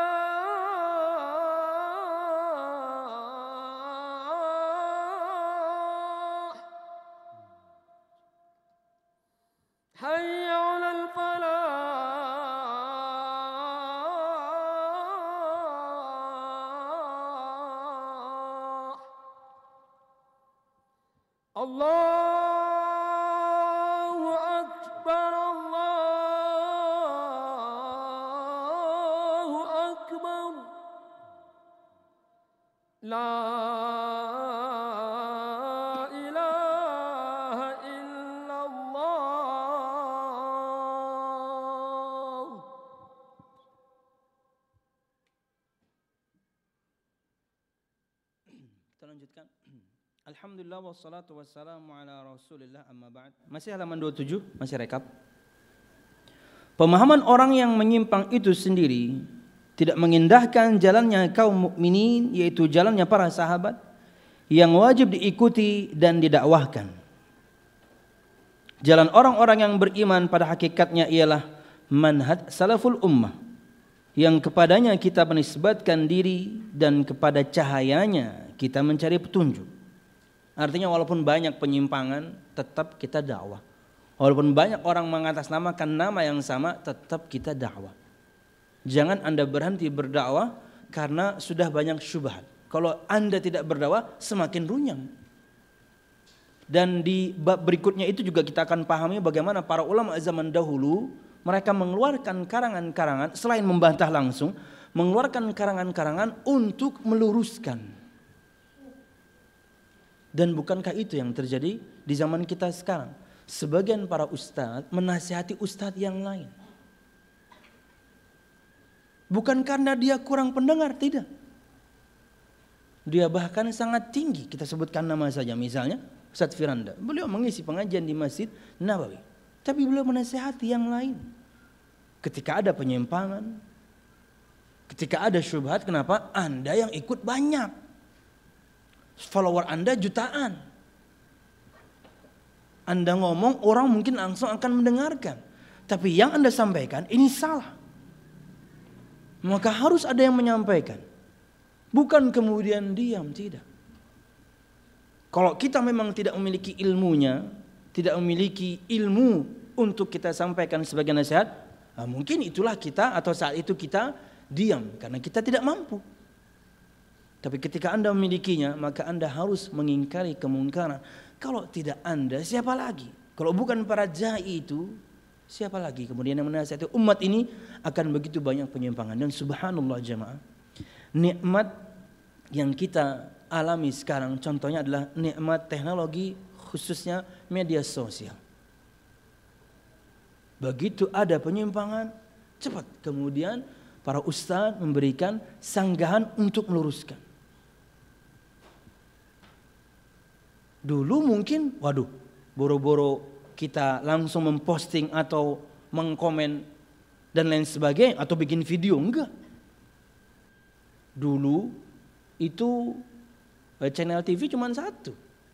Allahu Akbar, Allahu Akbar. La ilaha illallah. Kita lanjutkan. Alhamdulillah wassalatu wassalamu ala Rasulillah, amma ba'd. Masih halaman 27, masih rekap. Pemahaman orang yang menyimpang itu sendiri tidak mengindahkan jalannya kaum mukminin, yaitu jalannya para sahabat yang wajib diikuti dan didakwahkan. Jalan orang-orang yang beriman pada hakikatnya ialah manhaj salaful ummah, yang kepadanya kita menisbatkan diri dan kepada cahayanya kita mencari petunjuk. Artinya walaupun banyak penyimpangan, tetap kita dakwah. Walaupun banyak orang mengatasnamakan nama yang sama, tetap kita dakwah. Jangan Anda berhenti berdakwah karena sudah banyak syubhat. Kalau Anda tidak berdakwah, semakin runyam. Dan di bab berikutnya itu juga kita akan pahami bagaimana para ulama zaman dahulu mereka mengeluarkan karangan-karangan, selain membantah langsung, mengeluarkan karangan-karangan untuk meluruskan. Dan bukankah itu yang terjadi di zaman kita sekarang? Sebagian para ustadz menasihati ustadz yang lain. Bukan karena dia kurang pendengar, tidak. Dia bahkan sangat tinggi. Kita sebutkan nama saja, misalnya Ustadz Firanda. Beliau mengisi pengajian di Masjid Nabawi. Tapi beliau menasihati yang lain. Ketika ada penyimpangan, ketika ada syubhat, kenapa? Anda yang ikut banyak. Follower Anda jutaan. Anda ngomong, orang mungkin langsung akan mendengarkan. Tapi yang Anda sampaikan ini salah. Maka harus ada yang menyampaikan. Bukan kemudian diam, tidak. Kalau kita memang tidak memiliki ilmunya, tidak memiliki ilmu untuk kita sampaikan sebagai nasihat, mungkin itulah kita atau saat itu kita diam karena kita tidak mampu. Tapi ketika Anda memilikinya, maka Anda harus mengingkari kemungkaran. Kalau tidak Anda, siapa lagi? Kalau bukan para dai itu, siapa lagi? Kemudian yang menasihati umat ini akan begitu banyak penyimpangan. Dan subhanallah jemaah, nikmat yang kita alami sekarang contohnya adalah nikmat teknologi, khususnya media sosial. Begitu ada penyimpangan, cepat kemudian para ustadz memberikan sanggahan untuk meluruskan. Dulu mungkin, waduh, boro-boro kita langsung memposting atau mengkomen dan lain sebagainya, atau bikin video, enggak. Dulu itu channel TV cuma satu.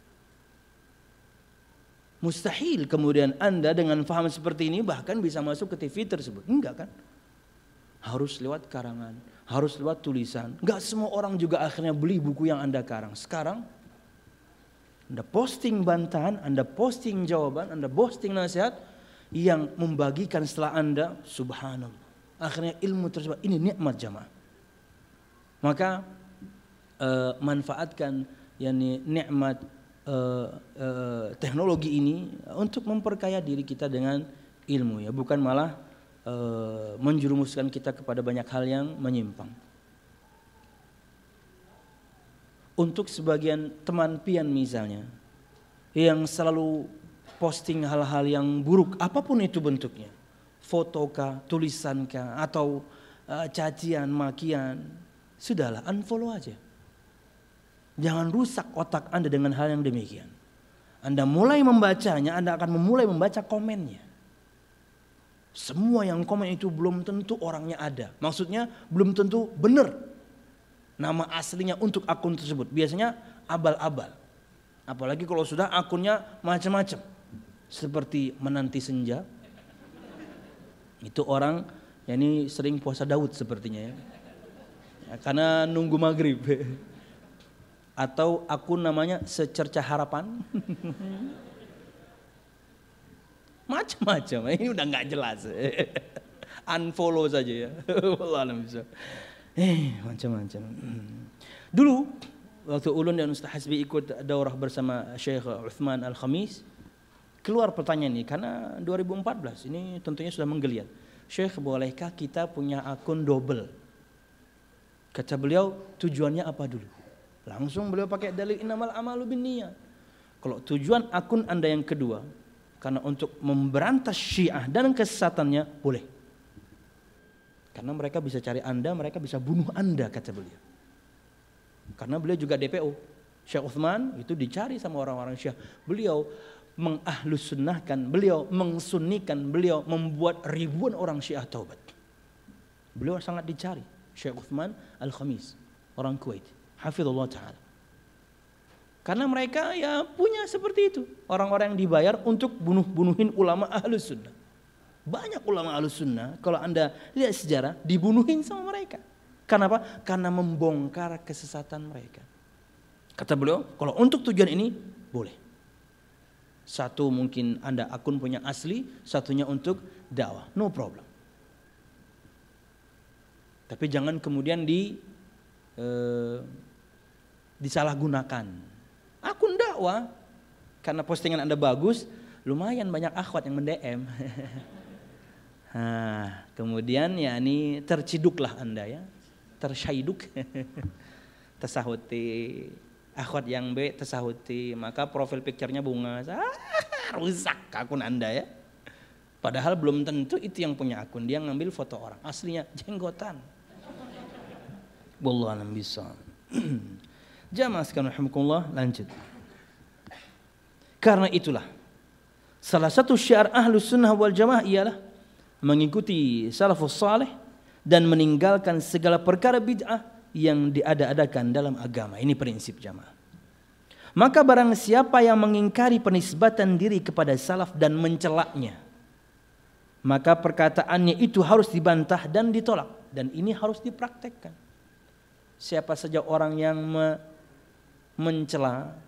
Mustahil kemudian Anda dengan paham seperti ini bahkan bisa masuk ke TV tersebut, enggak kan? Harus lewat karangan, harus lewat tulisan. Enggak semua orang juga akhirnya beli buku yang Anda karang. Sekarang Anda posting bantahan, Anda posting jawaban, Anda posting nasihat yang membagikan setelah Anda, subhanallah. Akhirnya ilmu tersebut, ini nikmat jamaah. Maka manfaatkan yakni nikmat teknologi ini untuk memperkaya diri kita dengan ilmu, ya, bukan malah menjerumuskan kita kepada banyak hal yang menyimpang. Untuk sebagian teman pian misalnya yang selalu posting hal-hal yang buruk apapun itu bentuknya, fotokah, tulisankah, atau cacian, makian, sudahlah unfollow aja. Jangan rusak otak Anda dengan hal yang demikian. Anda mulai membacanya, Anda akan memulai membaca komennya. Semua yang komen itu belum tentu orangnya ada. Maksudnya belum tentu benar nama aslinya untuk akun tersebut. Biasanya abal-abal. Apalagi kalau sudah akunnya macam-macam. Seperti menanti senja. Itu orang ya, ini sering puasa Daud sepertinya ya. Karena nunggu maghrib. Atau akun namanya secerca harapan. Macam-macam. Ini udah nggak jelas. Unfollow saja ya. Wallah alam bisa. Macam-macam. Dulu waktu Ulun dan Ustaz Hasbi ikut daurah bersama Syekh Uthman Al-Khamis, keluar pertanyaan ini karena 2014 ini tentunya sudah menggeliat. Syekh, bolehkah kita punya akun double? Kata beliau, tujuannya apa dulu? Langsung beliau pakai dalil innamal amalu binniyat. Kalau tujuan akun Anda yang kedua karena untuk memberantas Syiah dan kesesatannya, boleh. Karena mereka bisa cari Anda, mereka bisa bunuh Anda, kata beliau. Karena beliau juga DPO. Syekh Uthman itu dicari sama orang-orang Syiah. Beliau mengahlus-sunnahkan, beliau mengsunnikan, beliau membuat ribuan orang Syiah taubat. Beliau sangat dicari. Syekh Uthman Al-Khamis, orang Kuwait. Hafizullah Ta'ala. Karena mereka ya punya seperti itu. Orang-orang yang dibayar untuk bunuhin ulama ahlus sunnah. Banyak ulama ahlus sunnah, kalau Anda lihat sejarah, dibunuhin sama mereka. Kenapa? Karena membongkar kesesatan mereka. Kata beliau, kalau untuk tujuan ini, boleh. Satu mungkin Anda akun punya asli, satunya untuk dakwah. No problem. Tapi jangan kemudian disalahgunakan. Akun dakwah, karena postingan Anda bagus, lumayan banyak akhwat yang mendm. Nah, kemudian ya ini terciduklah Anda ya, tersyiduk, tersahuti. Akhwat yang B tersahuti, maka profil picture-nya bunga. Rusak akun Anda ya. Padahal belum tentu itu yang punya akun, dia ngambil foto orang, aslinya jenggotan. Wallahu a'lam bishawab. Jamaah sekalian rahimakumullah, lanjut. Karena itulah salah satu syiar Ahlus Sunnah wal Jamaah ialah mengikuti salafus saleh dan meninggalkan segala perkara bid'ah yang diada-adakan dalam agama. Ini prinsip jamaah. Maka barang siapa yang mengingkari penisbatan diri kepada salaf dan mencelaknya, maka perkataannya itu harus dibantah dan ditolak, dan ini harus dipraktekkan. Siapa saja orang yang mencela,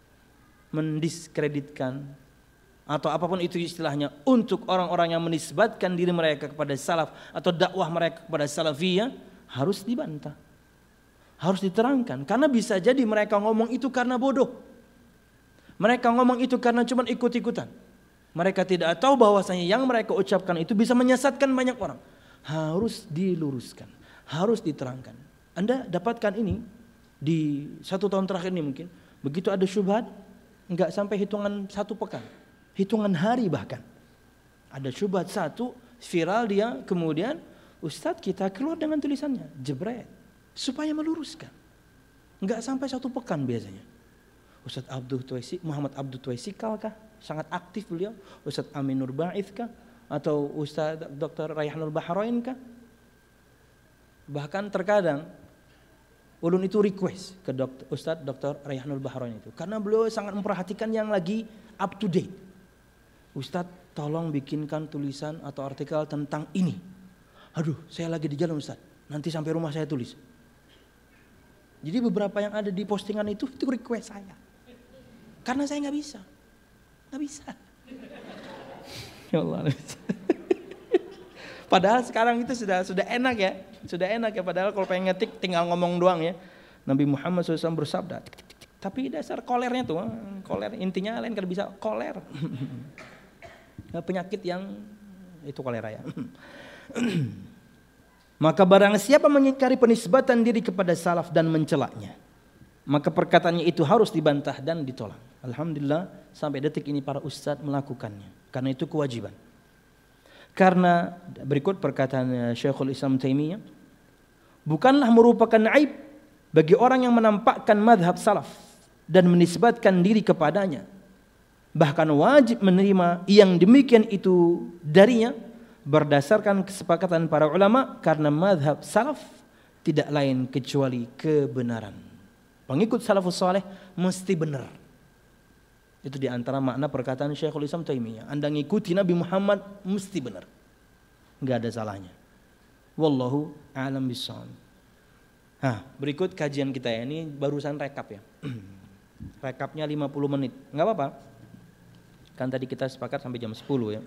mendiskreditkan atau apapun itu istilahnya untuk orang-orang yang menisbatkan diri mereka kepada salaf atau dakwah mereka kepada salafiyah, harus dibantah, harus diterangkan. Karena bisa jadi mereka ngomong itu karena bodoh, mereka ngomong itu karena cuma ikut-ikutan. Mereka tidak tahu bahwasanya yang mereka ucapkan itu bisa menyesatkan banyak orang. Harus diluruskan, harus diterangkan. Anda dapatkan ini di 1 tahun terakhir ini mungkin. Begitu ada syubhat, enggak sampai hitungan 1 pekan, hitungan hari bahkan. Ada syubhat satu, viral dia, kemudian Ustadz kita keluar dengan tulisannya, jebret, supaya meluruskan. Enggak sampai 1 pekan biasanya. Ustadz Muhammad Abdul Tuaisikal kah? Sangat aktif beliau. Ustadz Aminur Ba'ith kah? Atau Ustadz Dr. Rayhanul Bahrain kah? Bahkan terkadang ulun itu request ke Ustadz Dr. Rayhanul Bahrain itu, karena beliau sangat memperhatikan yang lagi up to date. Ustadz tolong bikinkan tulisan atau artikel tentang ini. Aduh, saya lagi di jalan Ustadz, nanti sampai rumah saya tulis. Jadi beberapa yang ada di postingan itu request saya, karena saya nggak bisa. Ya Allah. Padahal sekarang itu sudah enak ya. Sudah enak ya, padahal kalau pengen ngetik tinggal ngomong doang ya. Nabi Muhammad SAW bersabda. Tapi dasar kolernya tuh, koler intinya lain kalau bisa koler. Penyakit yang itu kolera ya. Maka barang siapa mengingkari penisbatan diri kepada salaf dan mencelaknya, maka perkataannya itu harus dibantah dan ditolak. Alhamdulillah sampai detik ini para ustadz melakukannya, karena itu kewajiban. Karena berikut perkataan Syekhul Islam Taimiyah, bukanlah merupakan aib bagi orang yang menampakkan madhab salaf dan menisbatkan diri kepadanya. Bahkan wajib menerima yang demikian itu darinya berdasarkan kesepakatan para ulama, karena madhab salaf tidak lain kecuali kebenaran. Pengikut salafus saleh mesti benar. Itu diantara makna perkataan Syekhul Islam Taimiyah. Anda ngikuti Nabi Muhammad mesti benar, nggak ada salahnya. Wallahu a'lam bishawab. Berikut kajian kita ya. Ini barusan rekap ya. Rekapnya 50 menit, nggak apa-apa. Kan tadi kita sepakat sampai jam 10 ya.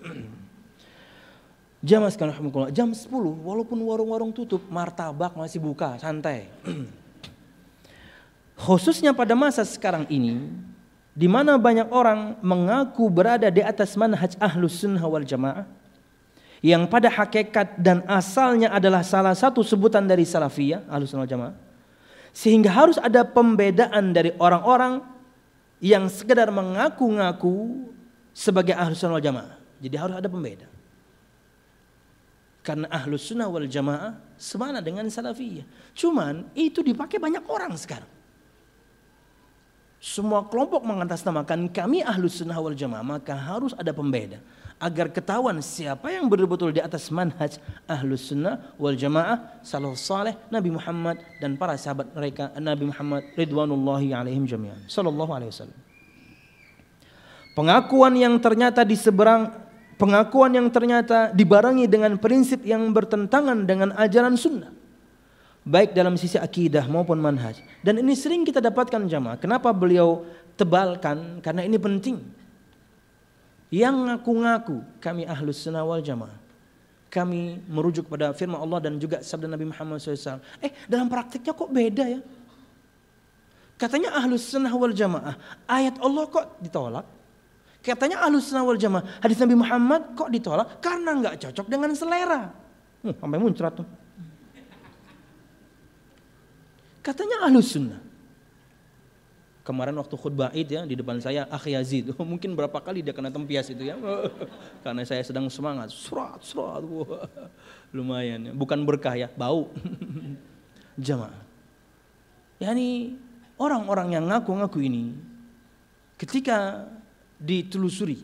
Jam sekarang jam 10, walaupun warung-warung tutup, martabak masih buka, santai. Khususnya pada masa sekarang ini, di mana banyak orang mengaku berada di atas manhaj Ahlus Sunnah wal Jamaah, yang pada hakikat dan asalnya adalah salah satu sebutan dari Salafiyah, Ahlus Sunnah wal Jamaah, sehingga harus ada pembedaan dari orang-orang yang sekedar mengaku-ngaku sebagai Ahlus Sunnah wal Jamaah. Jadi harus ada pembeda. Karena Ahlus Sunnah wal Jamaah semana dengan Salafiyah. Cuman itu dipakai banyak orang sekarang. Semua kelompok mengatasnamakan kami Ahlus Sunnah wal Jamaah, maka harus ada pembeda. Agar ketahuan siapa yang betul-betul di atas manhaj Ahlus Sunnah wal Jamaah, salafus saleh, Nabi Muhammad dan para sahabat mereka, Nabi Muhammad ridwanullahi alaihim jami'an. Sallallahu alaihi wasallam. Pengakuan yang ternyata dibarengi dengan prinsip yang bertentangan dengan ajaran sunnah, baik dalam sisi akidah maupun manhaj. Dan ini sering kita dapatkan jamaah. Kenapa beliau tebalkan? Karena ini penting. Yang ngaku-ngaku kami Ahlus Sunnah wal Jamaah, kami merujuk pada firman Allah dan juga sabda Nabi Muhammad SAW. Dalam praktiknya kok beda ya? Katanya Ahlus Sunnah wal Jamaah, ayat Allah kok ditolak? Katanya Ahlus Sunnah wal Jamaah, hadis Nabi Muhammad kok ditolak? Karena nggak cocok dengan selera. Sampai muncrat tuh. Katanya Ahlus Sunnah. Kemarin waktu khutbah Id ya, di depan saya Akh Yazid, mungkin berapa kali dia kena tempias itu ya. Karena saya sedang semangat, surat, lumayan ya. Bukan berkah ya, bau. Jamaah. Yani orang-orang yang ngaku-ngaku ini ketika ditelusuri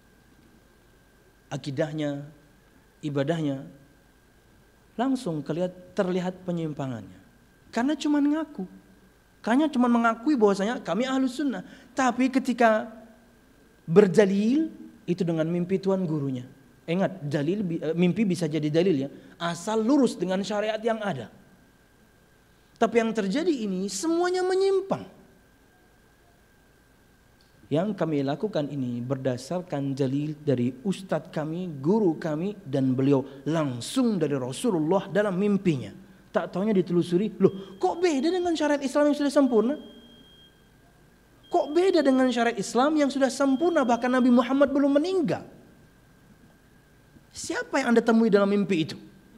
akidahnya, ibadahnya, langsung terlihat penyimpangannya. Karena cuma ngaku. Karena cuma mengakui bahwasanya kami Ahlus Sunnah. Tapi ketika berdalil itu dengan mimpi tuan gurunya. Ingat, mimpi bisa jadi dalil ya. Asal lurus dengan syariat yang ada. Tapi yang terjadi ini semuanya menyimpang. Yang kami lakukan ini berdasarkan dalil dari ustadz kami, guru kami, dan beliau langsung dari Rasulullah dalam mimpinya. Tak taunya ditelusuri, loh kok beda dengan syariat Islam yang sudah sempurna? Kok beda dengan syariat Islam yang sudah sempurna bahkan Nabi Muhammad belum meninggal? Siapa yang Anda temui dalam mimpi itu?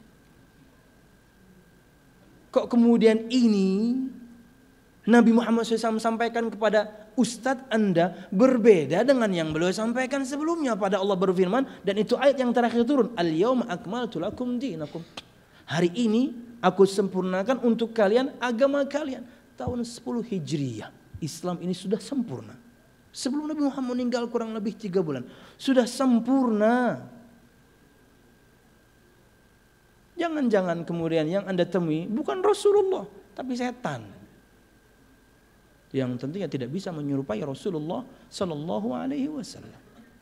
Kok kemudian ini Nabi Muhammad SAW sampaikan kepada ustadz Anda berbeda dengan yang beliau sampaikan sebelumnya? Pada Allah berfirman, dan itu ayat yang terakhir turun, Al-yawma akmaltu lakum dinakum. Hari ini aku sempurnakan untuk kalian agama kalian. Tahun 10 Hijriyah Islam ini sudah sempurna. Sebelum Nabi Muhammad meninggal kurang lebih 3 bulan. Sudah sempurna. Jangan-jangan kemudian yang Anda temui bukan Rasulullah, tapi setan. Yang tentunya tidak bisa menyerupai Rasulullah Sallallahu Alaihi Wasallam.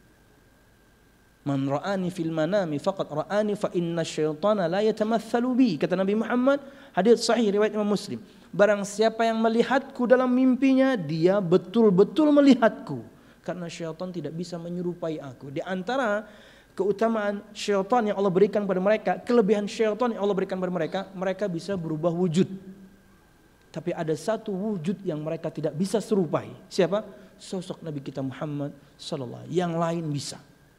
Man ra'ani fil manami faqad ra'ani fa inna syaitana la yatamatsalu bi. Kata Nabi Muhammad, hadits sahih riwayat Imam Muslim. Barang siapa yang melihatku dalam mimpinya, dia betul-betul melihatku. Karena syaitan tidak bisa menyerupai aku. Di antara keutamaan syaitan yang Allah berikan pada mereka, kelebihan syaitan yang Allah berikan pada mereka, mereka bisa berubah wujud. Tapi ada satu wujud yang mereka tidak bisa serupai. Siapa? Sosok Nabi kita Muhammad sallallahu alaihi wasallam. Yang lain bisa.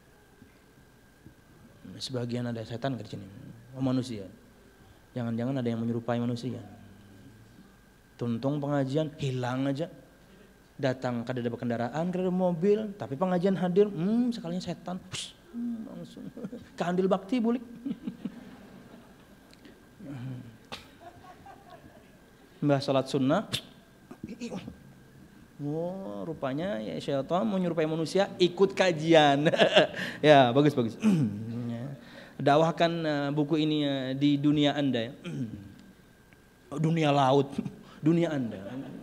Sebagian ada setan di sini, manusia. Jangan-jangan ada yang menyerupai manusia. Tuntung pengajian hilang aja. Datang kada ada kendaraan, kada ada mobil, tapi pengajian hadir, sekalinya setan. Langsung keandil bakti bulik. Mbah salat sunnah. Oh, rupanya ya syaitan menyerupai manusia ikut kajian. Ya, bagus. Dakwahkan buku ini di dunia Anda ya. Dunia laut, dunia Anda.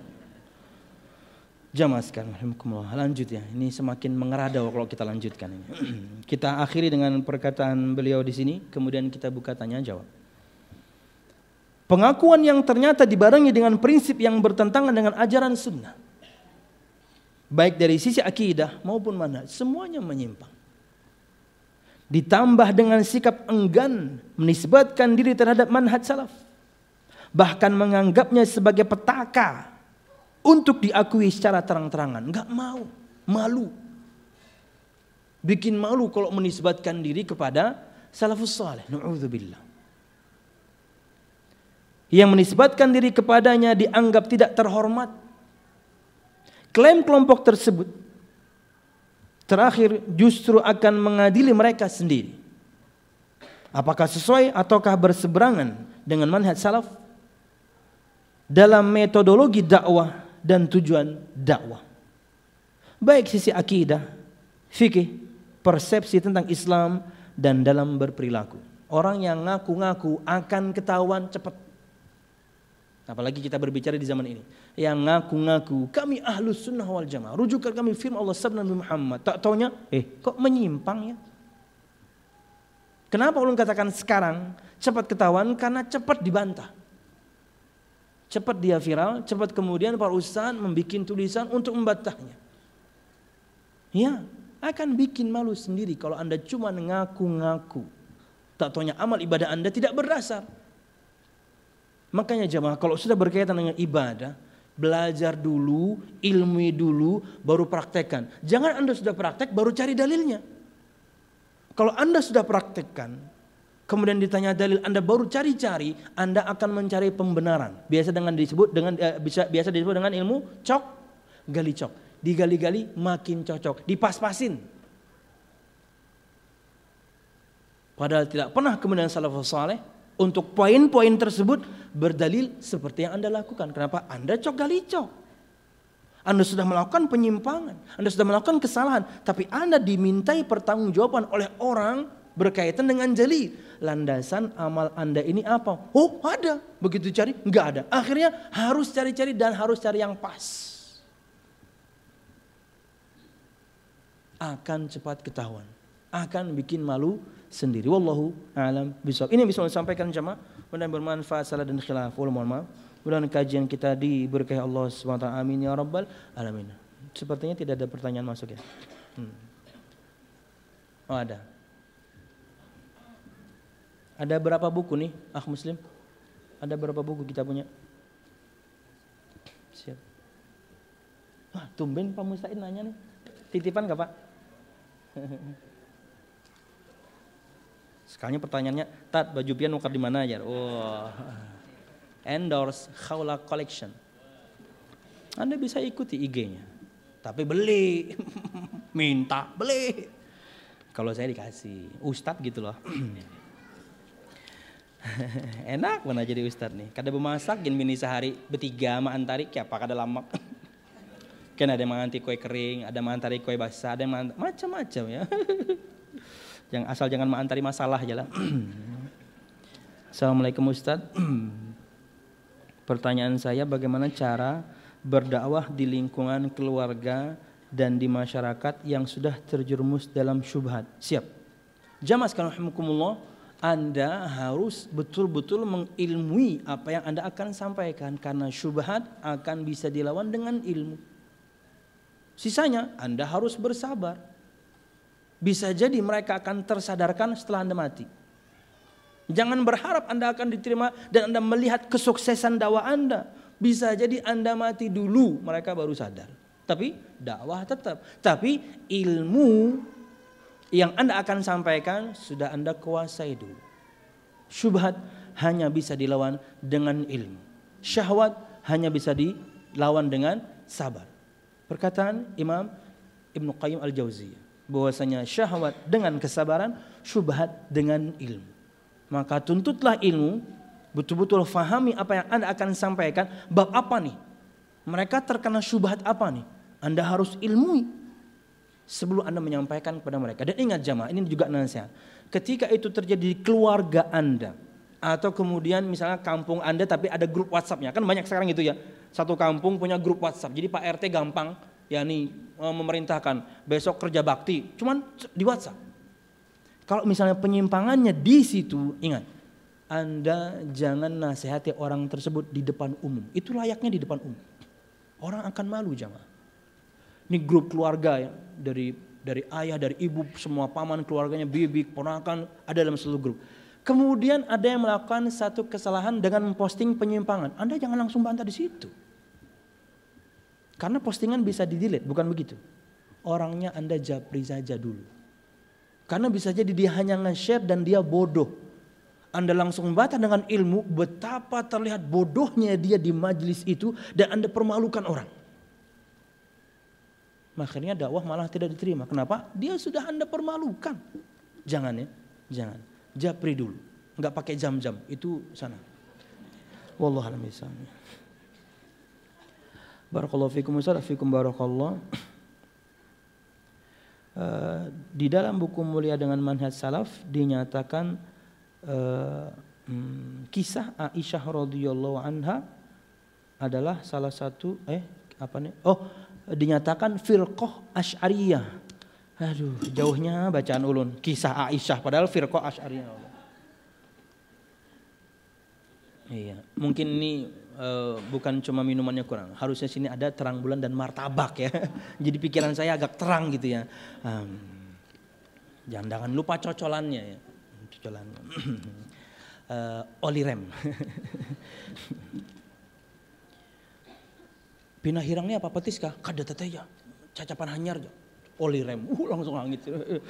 Jamaah sekalian, alhamdulillah. Lanjut ya. Ini semakin mengeradau kalau kita lanjutkan ini. Kita akhiri dengan perkataan beliau di sini, kemudian kita buka tanya jawab. Pengakuan yang ternyata dibarengi dengan prinsip yang bertentangan dengan ajaran sunnah, baik dari sisi akidah maupun manhaj, semuanya menyimpang. Ditambah dengan sikap enggan menisbatkan diri terhadap manhaj salaf, bahkan menganggapnya sebagai petaka untuk diakui secara terang-terangan. Enggak mau, malu. Bikin malu kalau menisbatkan diri kepada salafus saleh. Na'udzubillah. Yang menisbatkan diri kepadanya dianggap tidak terhormat. Klaim kelompok tersebut terakhir justru akan mengadili mereka sendiri. Apakah sesuai ataukah berseberangan dengan manhaj salaf dalam metodologi dakwah dan tujuan dakwah. Baik sisi akidah, fikih, persepsi tentang Islam dan dalam berperilaku. Orang yang ngaku-ngaku akan ketahuan cepat. Apalagi kita berbicara di zaman ini. Yang ngaku-ngaku kami ahlus sunnah wal jamaah. Rujukan kami firman Allah sabda Nabi Muhammad. Tak taunya, kok menyimpang ya? Kenapa ulun katakan sekarang cepat ketahuan? Karena cepat dibantah. Cepat dia viral, cepat kemudian para ustaz membuat tulisan untuk membantahnya. Ya, akan bikin malu sendiri kalau Anda cuma ngaku-ngaku. Tak taunya amal ibadah Anda tidak berdasar. Makanya jamaah kalau sudah berkaitan dengan ibadah, belajar dulu, ilmu dulu, baru praktekkan. Jangan Anda sudah praktek baru cari dalilnya. Kalau Anda sudah praktekkan, kemudian ditanya dalil, Anda baru cari-cari, Anda akan mencari pembenaran. Biasa disebut dengan ilmu cok gali cok. Digali-gali makin cocok, dipas-pasin. Padahal tidak pernah kemudian salafus saleh untuk poin-poin tersebut berdalil seperti yang Anda lakukan. Kenapa? Anda cok gali cok. Anda sudah melakukan penyimpangan, Anda sudah melakukan kesalahan, tapi Anda dimintai pertanggungjawaban oleh orang berkaitan dengan dalil. Landasan amal Anda ini apa? Oh, ada. Begitu cari, enggak ada. Akhirnya harus cari-cari dan harus cari yang pas. Akan cepat ketahuan, akan bikin malu sendiri. Wallahu a'lam bishawab. Ini yang bisa saya sampaikan jemaah, mudah-mudahan bermanfaat, salah dan khilaf. Mohon maaf. Mudah-mudahan kajian kita diberkahi Allah SWT. Amin ya rabbal alamin. Sepertinya tidak ada pertanyaan masuk ya. Oh ada. Ada berapa buku nih, Muslim? Ada berapa buku kita punya? Siap. Wah, tumben Pak Musta'id nanya nih. Titipan gak Pak? Sekalinya pertanyaannya, Tat, baju pian nukar di mana aja? Oh, endorse Khawla Collection. Anda bisa ikuti IG-nya, tapi beli, minta beli. Kalau saya dikasih, Ustadz gitu loh. Enak mana jadi Ustadz nih. Kada bemasak, gin mini sehari bertiga sama antari, kayak apa kada lama. Kan ada yang manganti kue kering, ada mantari kue basah, ada yang macam-macam ya. Asal jangan mantari masalah aja lah. Assalamualaikum Ustaz. Pertanyaan saya, bagaimana cara berdakwah di lingkungan keluarga dan di masyarakat yang sudah terjerumus dalam syubhat? Siap. Jamaah sekalian rahimakumullah, Anda harus betul-betul mengilmui apa yang Anda akan sampaikan, karena syubhat akan bisa dilawan dengan ilmu. Sisanya Anda harus bersabar. Bisa jadi mereka akan tersadarkan setelah Anda mati. Jangan berharap Anda akan diterima dan Anda melihat kesuksesan dakwah Anda. Bisa jadi Anda mati dulu, mereka baru sadar. Tapi dakwah tetap. Tapi ilmu yang Anda akan sampaikan sudah Anda kuasai dulu. Syubhat hanya bisa dilawan dengan ilmu. Syahwat hanya bisa dilawan dengan sabar. Perkataan Imam Ibnu Qayyim Al-Jauziyah, bahwasanya syahwat dengan kesabaran, syubhat dengan ilmu. Maka tuntutlah ilmu, betul-betul fahami apa yang Anda akan sampaikan, bab apa nih? Mereka terkena syubhat apa nih? Anda harus ilmui sebelum Anda menyampaikan kepada mereka. Dan ingat jamaah, ini juga nasihat. Ketika itu terjadi di keluarga Anda, atau kemudian misalnya kampung Anda tapi ada grup WhatsApp-nya, kan banyak sekarang gitu ya. Satu kampung punya grup WhatsApp, jadi Pak RT gampang ya nih memerintahkan besok kerja bakti, cuman di WhatsApp. Kalau misalnya penyimpangannya di situ, ingat, Anda jangan nasihati orang tersebut di depan umum. Itu layaknya di depan umum. Orang akan malu jamaah. Ini grup keluarga ya, dari ayah, dari ibu, semua paman keluarganya, bibi, ponakan ada dalam satu grup. Kemudian ada yang melakukan satu kesalahan dengan memposting penyimpangan. Anda jangan langsung bantah di situ. Karena postingan bisa di-delete, bukan begitu. Orangnya Anda japri saja dulu. Karena bisa jadi dia hanya nge-share dan dia bodoh. Anda langsung baca dengan ilmu betapa terlihat bodohnya dia di majelis itu dan Anda permalukan orang. Makanya dakwah malah tidak diterima. Kenapa? Dia sudah Anda permalukan. Jangan ya, jangan. Japri dulu. Enggak pakai jam-jam, itu sana. Wallahu a'lam bishawab. Barakallahu fikum wa fikum barakallah. Di dalam buku Mulia dengan Manhaj Salaf dinyatakan kisah Aisyah radhiyallahu anha adalah salah satu dinyatakan firqah Asy'ariyah. Aduh, jauhnya bacaan ulun. Kisah Aisyah padahal firqah Asy'ariyah. Iya, mungkin ini bukan cuma minumannya kurang. Harusnya sini ada terang bulan dan martabak ya. Jadi pikiran saya agak terang gitu ya. Jangan lupa cocolannya ya. Cocolan. Oli rem. Pina hirangnya apa petis kah? Kada teteh ya. Cacapan hanyar ya. Oli rem. Langsung langit.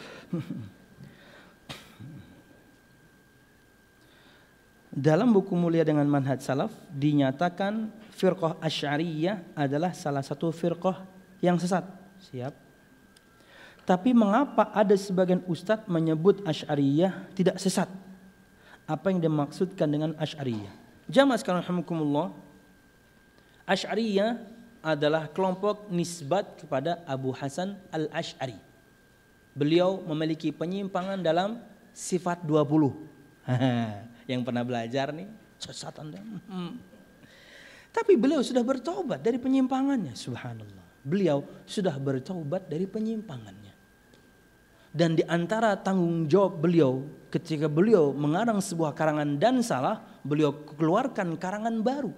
Dalam buku Mulia dengan Manhaj Salaf dinyatakan firqah Asy'ariyah adalah salah satu firqah yang sesat. Siap. Tapi mengapa ada sebagian ustadz menyebut Asy'ariyah tidak sesat? Apa yang dimaksudkan dengan Asy'ariyah? Jamaah sekalian rahimakumullah, Asy'ariyah adalah kelompok nisbat kepada Abu Hasan Al-Asy'ari. Beliau memiliki penyimpangan dalam sifat 20. Yang pernah belajar nih, sesat Anda. Tapi beliau sudah bertobat dari penyimpangannya, subhanallah. Beliau sudah bertobat dari penyimpangannya. Dan di antara tanggung jawab beliau ketika beliau mengarang sebuah karangan dan salah, beliau keluarkan karangan baru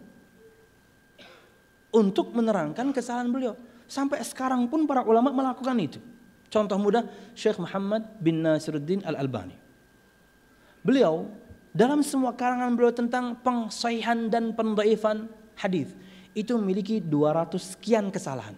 untuk menerangkan kesalahan beliau. Sampai sekarang pun para ulama melakukan itu. Contoh mudah, Syekh Muhammad bin Nasiruddin Al-Albani. Beliau dalam semua karangan beliau tentang pengsahihan dan pendhaifan hadis itu memiliki 200 sekian kesalahan.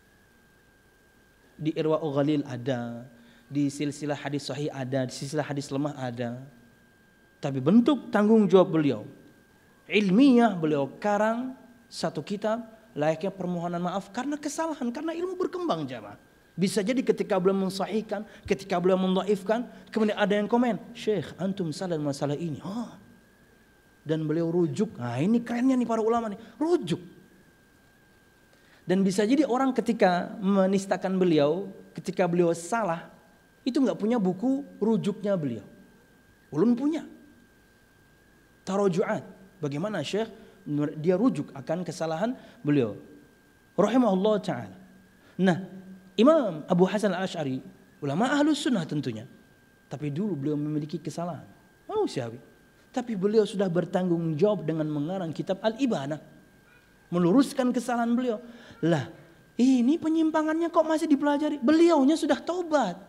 Di Irwaul Ghalil ada, di silsilah hadis sahih ada, di silsilah hadis lemah ada. Tapi bentuk tanggung jawab beliau ilmiah, beliau karang satu kitab layaknya permohonan maaf karena kesalahan, karena ilmu berkembang jamaah. Bisa jadi ketika beliau mensahihkan, ketika beliau mendhaifkan, kemudian ada yang komen, Syekh, antum salah masalah ini. Dan beliau rujuk. Nah, ini kerennya nih para ulama nih, rujuk. Dan bisa jadi orang ketika menistakan beliau, ketika beliau salah, itu nggak punya buku rujuknya beliau. Ulun punya. Tarojuat. Bagaimana Syekh dia rujuk akan kesalahan beliau. Rahimahullah ta'ala. Nah, Imam Abu Hasan Al-Asy'ari, ulama Ahlus Sunnah tentunya. Tapi dulu beliau memiliki kesalahan. Manusiawi. Tapi beliau sudah bertanggung jawab dengan mengarang kitab Al-Ibanah. Meluruskan kesalahan beliau. Lah, ini penyimpangannya kok masih dipelajari? Beliaunya sudah taubat.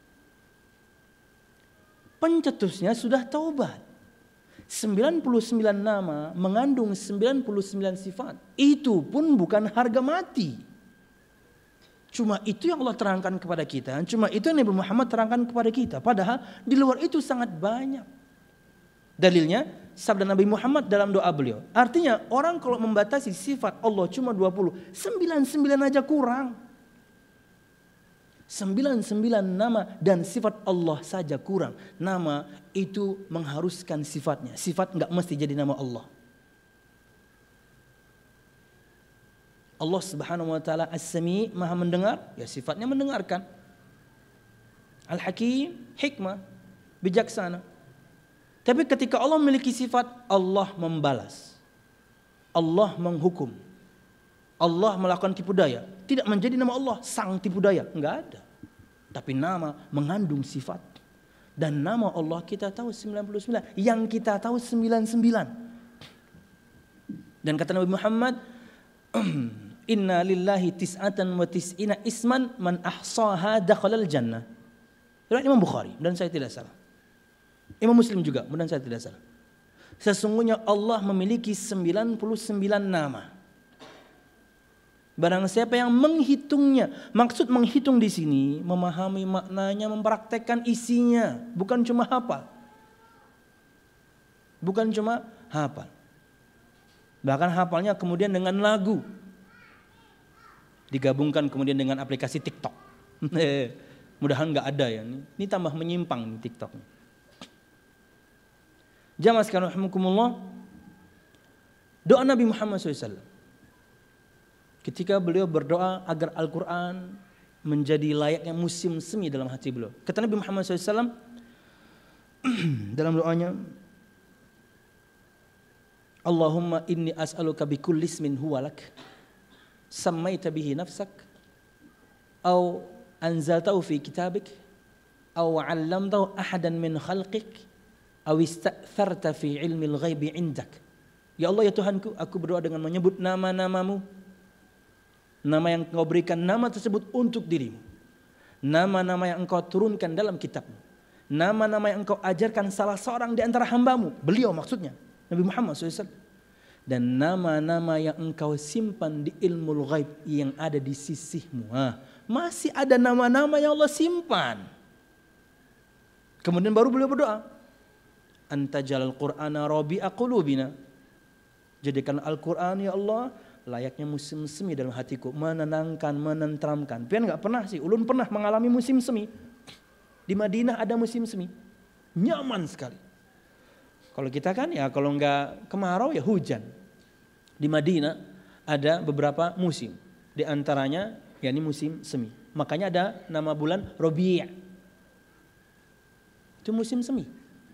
Pencetusnya sudah taubat. 99 nama mengandung 99 sifat. Itu pun bukan harga mati. Cuma itu yang Allah terangkan kepada kita. Cuma itu yang Nabi Muhammad terangkan kepada kita. Padahal di luar itu sangat banyak. Dalilnya sabda Nabi Muhammad dalam doa beliau. Artinya orang kalau membatasi sifat Allah cuma 20. 99 aja kurang. 99 nama dan sifat Allah saja kurang. Nama itu mengharuskan sifatnya. Sifat enggak mesti jadi nama Allah. Allah Subhanahu wa taala As-Sami, Maha mendengar, ya sifatnya mendengarkan. Al-Hakim, hikmah, bijaksana. Tapi ketika Allah memiliki sifat Allah membalas, Allah menghukum, Allah melakukan tipu daya, tidak menjadi nama Allah sang tipu daya, enggak ada. Tapi nama mengandung sifat. Dan nama Allah kita tahu 99, yang kita tahu 99. Dan kata Nabi Muhammad, Inna lillahi tis'atan wa tis'ina isman man ahsaha dakhalal jannah. Riwayat Imam Bukhari dan saya tidak salah. Imam Muslim juga dan saya tidak salah. Sesungguhnya Allah memiliki 99 nama. Barang siapa yang menghitungnya, maksud menghitung di sini memahami maknanya, mempraktekkan isinya, bukan cuma hafal. Bukan cuma hafal. Bahkan hafalnya kemudian dengan lagu. Digabungkan kemudian dengan aplikasi TikTok. Mudahan nggak ada ya. Ini tambah menyimpang nih TikTok. Jamaah sekalian rahimakumullah. Doa Nabi Muhammad SAW. Ketika beliau berdoa agar Al-Quran menjadi layaknya musim semi dalam hati beliau. Kata Nabi Muhammad SAW dalam doanya, Allahumma inni as'aluka bikulli ismin huwa lak, sammaita bihi nafsak, aw anzaltahu fi kitabik, aw 'allamtahu ahadan min khalqik, aw ista'tharta fi ilmil ghaibi indak. Ya Allah ya Tuhanku, aku berdoa dengan menyebut nama-namamu, nama yang Engkau berikan nama tersebut untuk dirimu, nama-nama yang Engkau turunkan dalam kitabmu, nama-nama yang Engkau ajarkan salah seorang di antara hambamu, beliau maksudnya Nabi Muhammad SAW, dan nama-nama yang Engkau simpan di ilmu ghaib yang ada di sisimu. Masih ada nama-nama yang Allah simpan. Kemudian baru beliau berdoa, Anta jalal Qur'ana rabi'a qulubina, jadikan Al-Quran ya Allah layaknya musim semi dalam hatiku, menenangkan, menenteramkan. Pian nggak pernah sih, ulun pernah mengalami musim semi. Di Madinah ada musim semi, nyaman sekali. Kalau kita kan ya kalau nggak kemarau ya hujan. Di Madinah ada beberapa musim, di antaranya yakni musim semi. Makanya ada nama bulan Rabi'. Itu musim semi.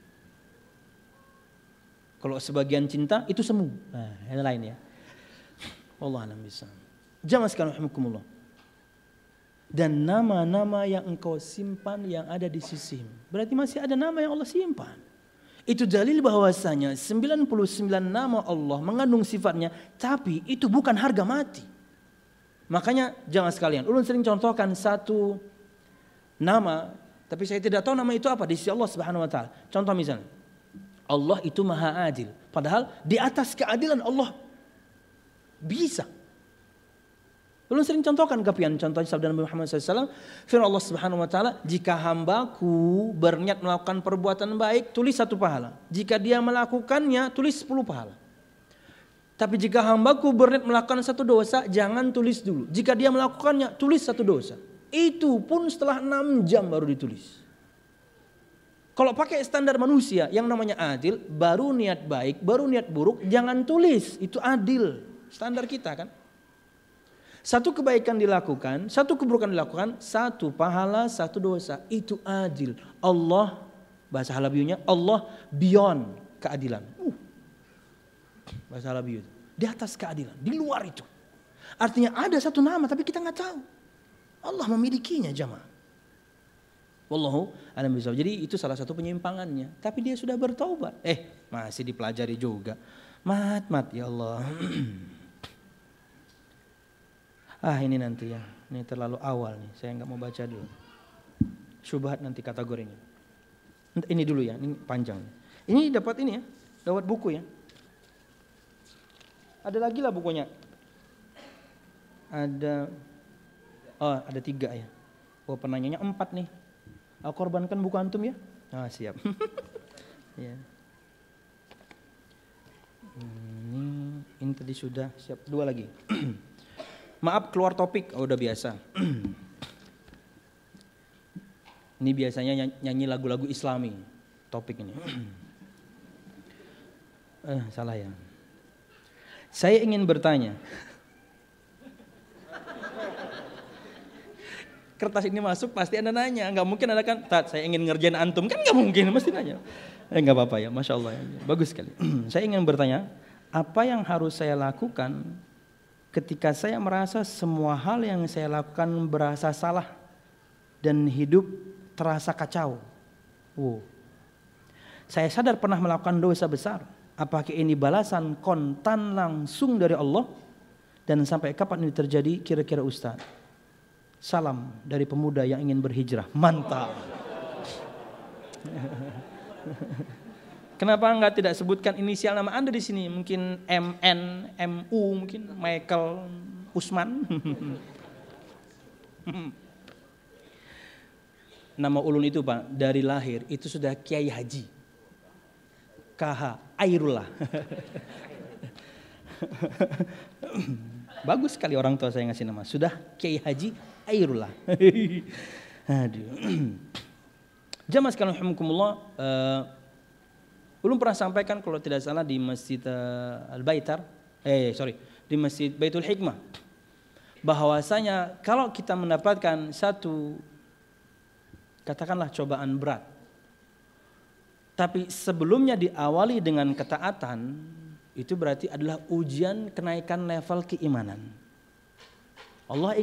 Kalau sebagian cinta itu semu. Nah, yang lain ya. Allah alam bisa. Jamaah sekalian rahimakumullah. Dan nama-nama yang engkau simpan yang ada di sisimu, berarti masih ada nama yang Allah simpan. Itu dalil bahwasanya 99 nama Allah mengandung sifatnya, tapi itu bukan harga mati. Makanya jamaah sekalian, ulun sering contohkan satu nama, tapi saya tidak tahu nama itu apa di sisi Allah Subhanahu wa taala. Contoh misalnya, Allah itu Maha Adil, padahal di atas keadilan Allah bisa. Belum sering contohkan kapian, contohnya sabda Nabi Muhammad SAW, firman Allah Subhanahu Wa Taala, jika hambaku berniat melakukan perbuatan baik, tulis 1 pahala. Jika dia melakukannya, tulis 10 pahala. Tapi jika hambaku berniat melakukan 1 dosa, jangan tulis dulu. Jika dia melakukannya, tulis 1 dosa. Itu pun setelah 6 jam baru ditulis. Kalau pakai standar manusia yang namanya adil, baru niat baik, baru niat buruk, jangan tulis. Itu adil. Standar kita kan. 1 kebaikan dilakukan, 1 keburukan dilakukan, 1 pahala, 1 dosa. Itu adil. Allah, bahasa Halabiunya, Allah beyond keadilan. Bahasa Halabiu itu. Di atas keadilan, di luar itu. Artinya ada 1 nama tapi kita nggak tahu. Allah memilikinya jamaah. Wallahu a'lam bishawab. Jadi itu salah satu penyimpangannya. Tapi dia sudah bertaubat. Masih dipelajari juga. Mat ya Allah. Ini nanti ya. Ini terlalu awal nih. Saya nggak mau baca dulu. Syubhat nanti kategorinya. Ini dulu ya. Ini panjang. Ini dapat ini ya. Dapat buku ya. Ada lagi lah bukunya. Ada 3 ya. Penanyanya 4 nih. Aku korbankan buku antum ya. Siap. Ya. Ini tadi sudah siap. 2 lagi. Maaf keluar topik. Udah biasa. Ini biasanya nyanyi lagu-lagu Islami. Topik ini. Salah ya. Saya ingin bertanya. Kertas ini masuk pasti Anda nanya. Nggak mungkin Anda kan, Tat saya ingin ngerjain antum. Kan nggak mungkin, mesti nanya. Nggak apa-apa ya, Masya Allah. Bagus sekali. Saya ingin bertanya, apa yang harus saya lakukan ketika saya merasa semua hal yang saya lakukan berasa salah dan hidup terasa kacau? Saya sadar pernah melakukan dosa besar. Apakah ini balasan kontan langsung dari Allah? Dan sampai kapan ini terjadi kira-kira Ustaz? Salam dari pemuda yang ingin berhijrah. Mantap. Kenapa enggak tidak sebutkan inisial nama Anda di sini? Mungkin MN, MU, mungkin Michael, Usman. Nama ulun itu Pak, dari lahir itu sudah Kiai Haji. KH Airullah. Bagus sekali orang tua saya ngasih nama. Sudah Kiai Haji Airullah. Aduh. Jamaah sekalian rahimakumullah, ulun pernah sampaikan kalau tidak salah di Masjid Al-Baitar, di Masjid Baitul Hikmah, bahwasanya kalau kita mendapatkan satu katakanlah cobaan berat, tapi sebelumnya diawali dengan ketaatan, itu berarti adalah ujian kenaikan level keimanan. Allah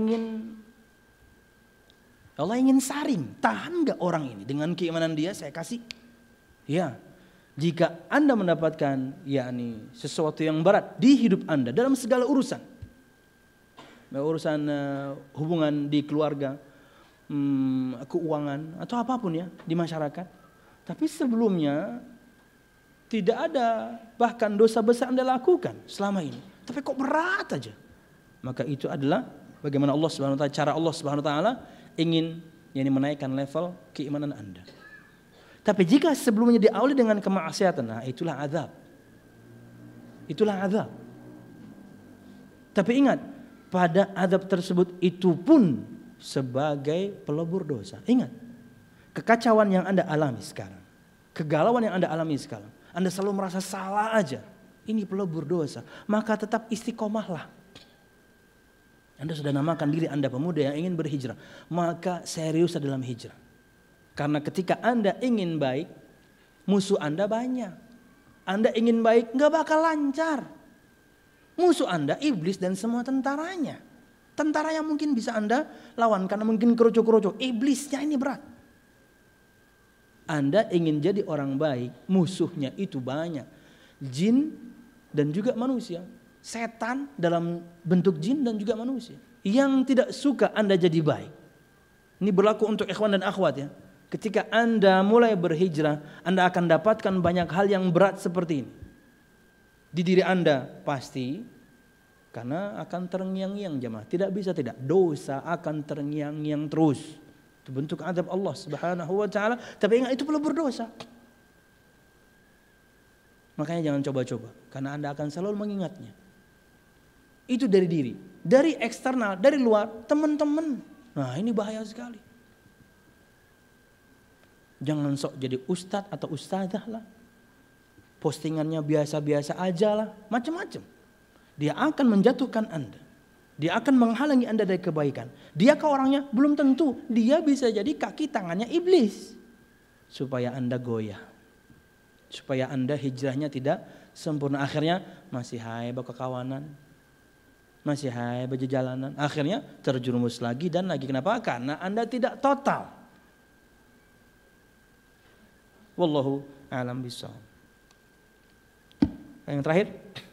ingin saring, tahan gak orang ini dengan keimanan dia, saya kasih. Ya, jika Anda mendapatkan sesuatu yang berat di hidup Anda dalam segala urusan, hubungan di keluarga, keuangan atau apapun ya di masyarakat, tapi sebelumnya tidak ada bahkan dosa besar Anda lakukan selama ini, tapi kok berat aja, maka itu adalah bagaimana Allah Subhanahu wa taala, cara Allah Subhanahu wa taala ingin menaikkan level keimanan Anda. Tapi jika sebelumnya diawali dengan kemaksiatan, nah itulah azab. Itulah azab. Tapi ingat, pada azab tersebut itu pun sebagai pelebur dosa. Ingat, kekacauan yang Anda alami sekarang, kegalauan yang Anda alami sekarang, Anda selalu merasa salah aja, ini pelebur dosa. Maka tetap istiqomahlah. Anda sudah namakan diri Anda pemuda yang ingin berhijrah, maka serius dalam hijrah. Karena ketika Anda ingin baik, musuh Anda banyak. Anda ingin baik, gak bakal lancar. Musuh Anda iblis dan semua tentaranya. Tentara yang mungkin bisa Anda lawan karena mungkin kerucuk-kerucuk. Iblisnya ini berat. Anda ingin jadi orang baik, musuhnya itu banyak. Jin dan juga manusia. Setan dalam bentuk jin dan juga manusia. Yang tidak suka Anda jadi baik. Ini berlaku untuk ikhwan dan akhwat ya. Ketika Anda mulai berhijrah, Anda akan dapatkan banyak hal yang berat seperti ini. Di diri Anda pasti. Karena akan terngiang-ngiang jemaah. Tidak bisa tidak. Dosa akan terngiang-ngiang terus. Itu bentuk azab Allah Subhanahu wa taala. Tapi ingat itu pelebur dosa. Makanya jangan coba-coba. Karena Anda akan selalu mengingatnya. Itu dari diri. Dari eksternal, dari luar, teman-teman. Nah ini bahaya sekali. Jangan sok jadi ustadz atau ustadzah lah. Postingannya biasa-biasa aja lah. Macam-macam. Dia akan menjatuhkan Anda. Dia akan menghalangi Anda dari kebaikan. Dia ke orangnya belum tentu. Dia bisa jadi kaki tangannya iblis. Supaya Anda goyah. Supaya Anda hijrahnya tidak sempurna. Akhirnya masih hai berkekawanan. Masih hai berjalanan. Akhirnya terjerumus lagi dan lagi. Kenapa? Karena Anda tidak total. Wallahu a'lam bishawab. Yang terakhir.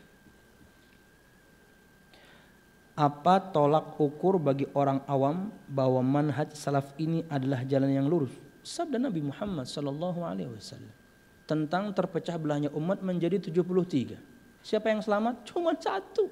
Apa tolak ukur bagi orang awam bahwa manhaj salaf ini adalah jalan yang lurus? Sabda Nabi Muhammad SAW tentang terpecah belahnya umat menjadi 73. Siapa yang selamat? Cuma satu.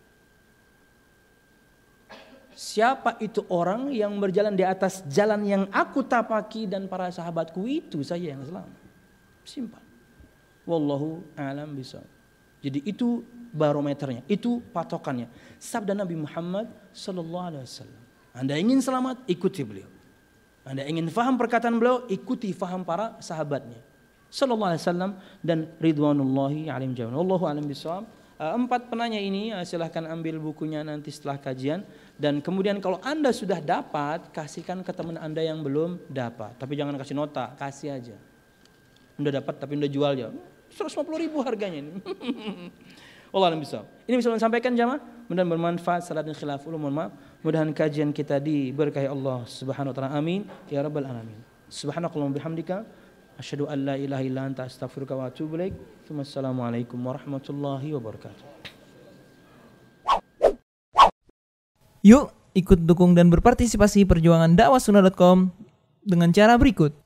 Siapa itu orang yang berjalan di atas jalan yang aku tapaki dan para sahabatku, itu saja yang selamat. Simpel. Wallahu a'lam bishawab. Jadi itu barometernya, itu patokannya. Sabda Nabi Muhammad SAW. Anda ingin selamat, ikuti beliau. Anda ingin faham perkataan beliau, ikuti faham para sahabatnya. Sallallahu alaihi wasallam dan ridwanullahi alaihim jami'an. Wallahu a'lam bishawab. 4 penanya ini silahkan ambil bukunya nanti setelah kajian. Dan kemudian kalau Anda sudah dapat, kasihkan ke teman Anda yang belum dapat. Tapi jangan kasih nota, kasih aja. Udah dapat tapi udah jual ya. 150.000 harganya ini. Allah alam bisa. Ini bisa disampaikan jamaah. Mudah-mudahan bermanfaat. Salat dan khilaf ulum. Mohon maaf. Mudah-mudahan kajian kita diberkahi Allah Subhanahu wa taala. Amin ya rabbal alamin. Subhanakallahumma bihamdika asyhadu an la ilaha illa anta astaghfiruka wa atubu ilaik. Wassalamualaikum warahmatullahi wabarakatuh. Yuk ikut dukung dan berpartisipasi perjuangan dakwahsunnah.com dengan cara berikut.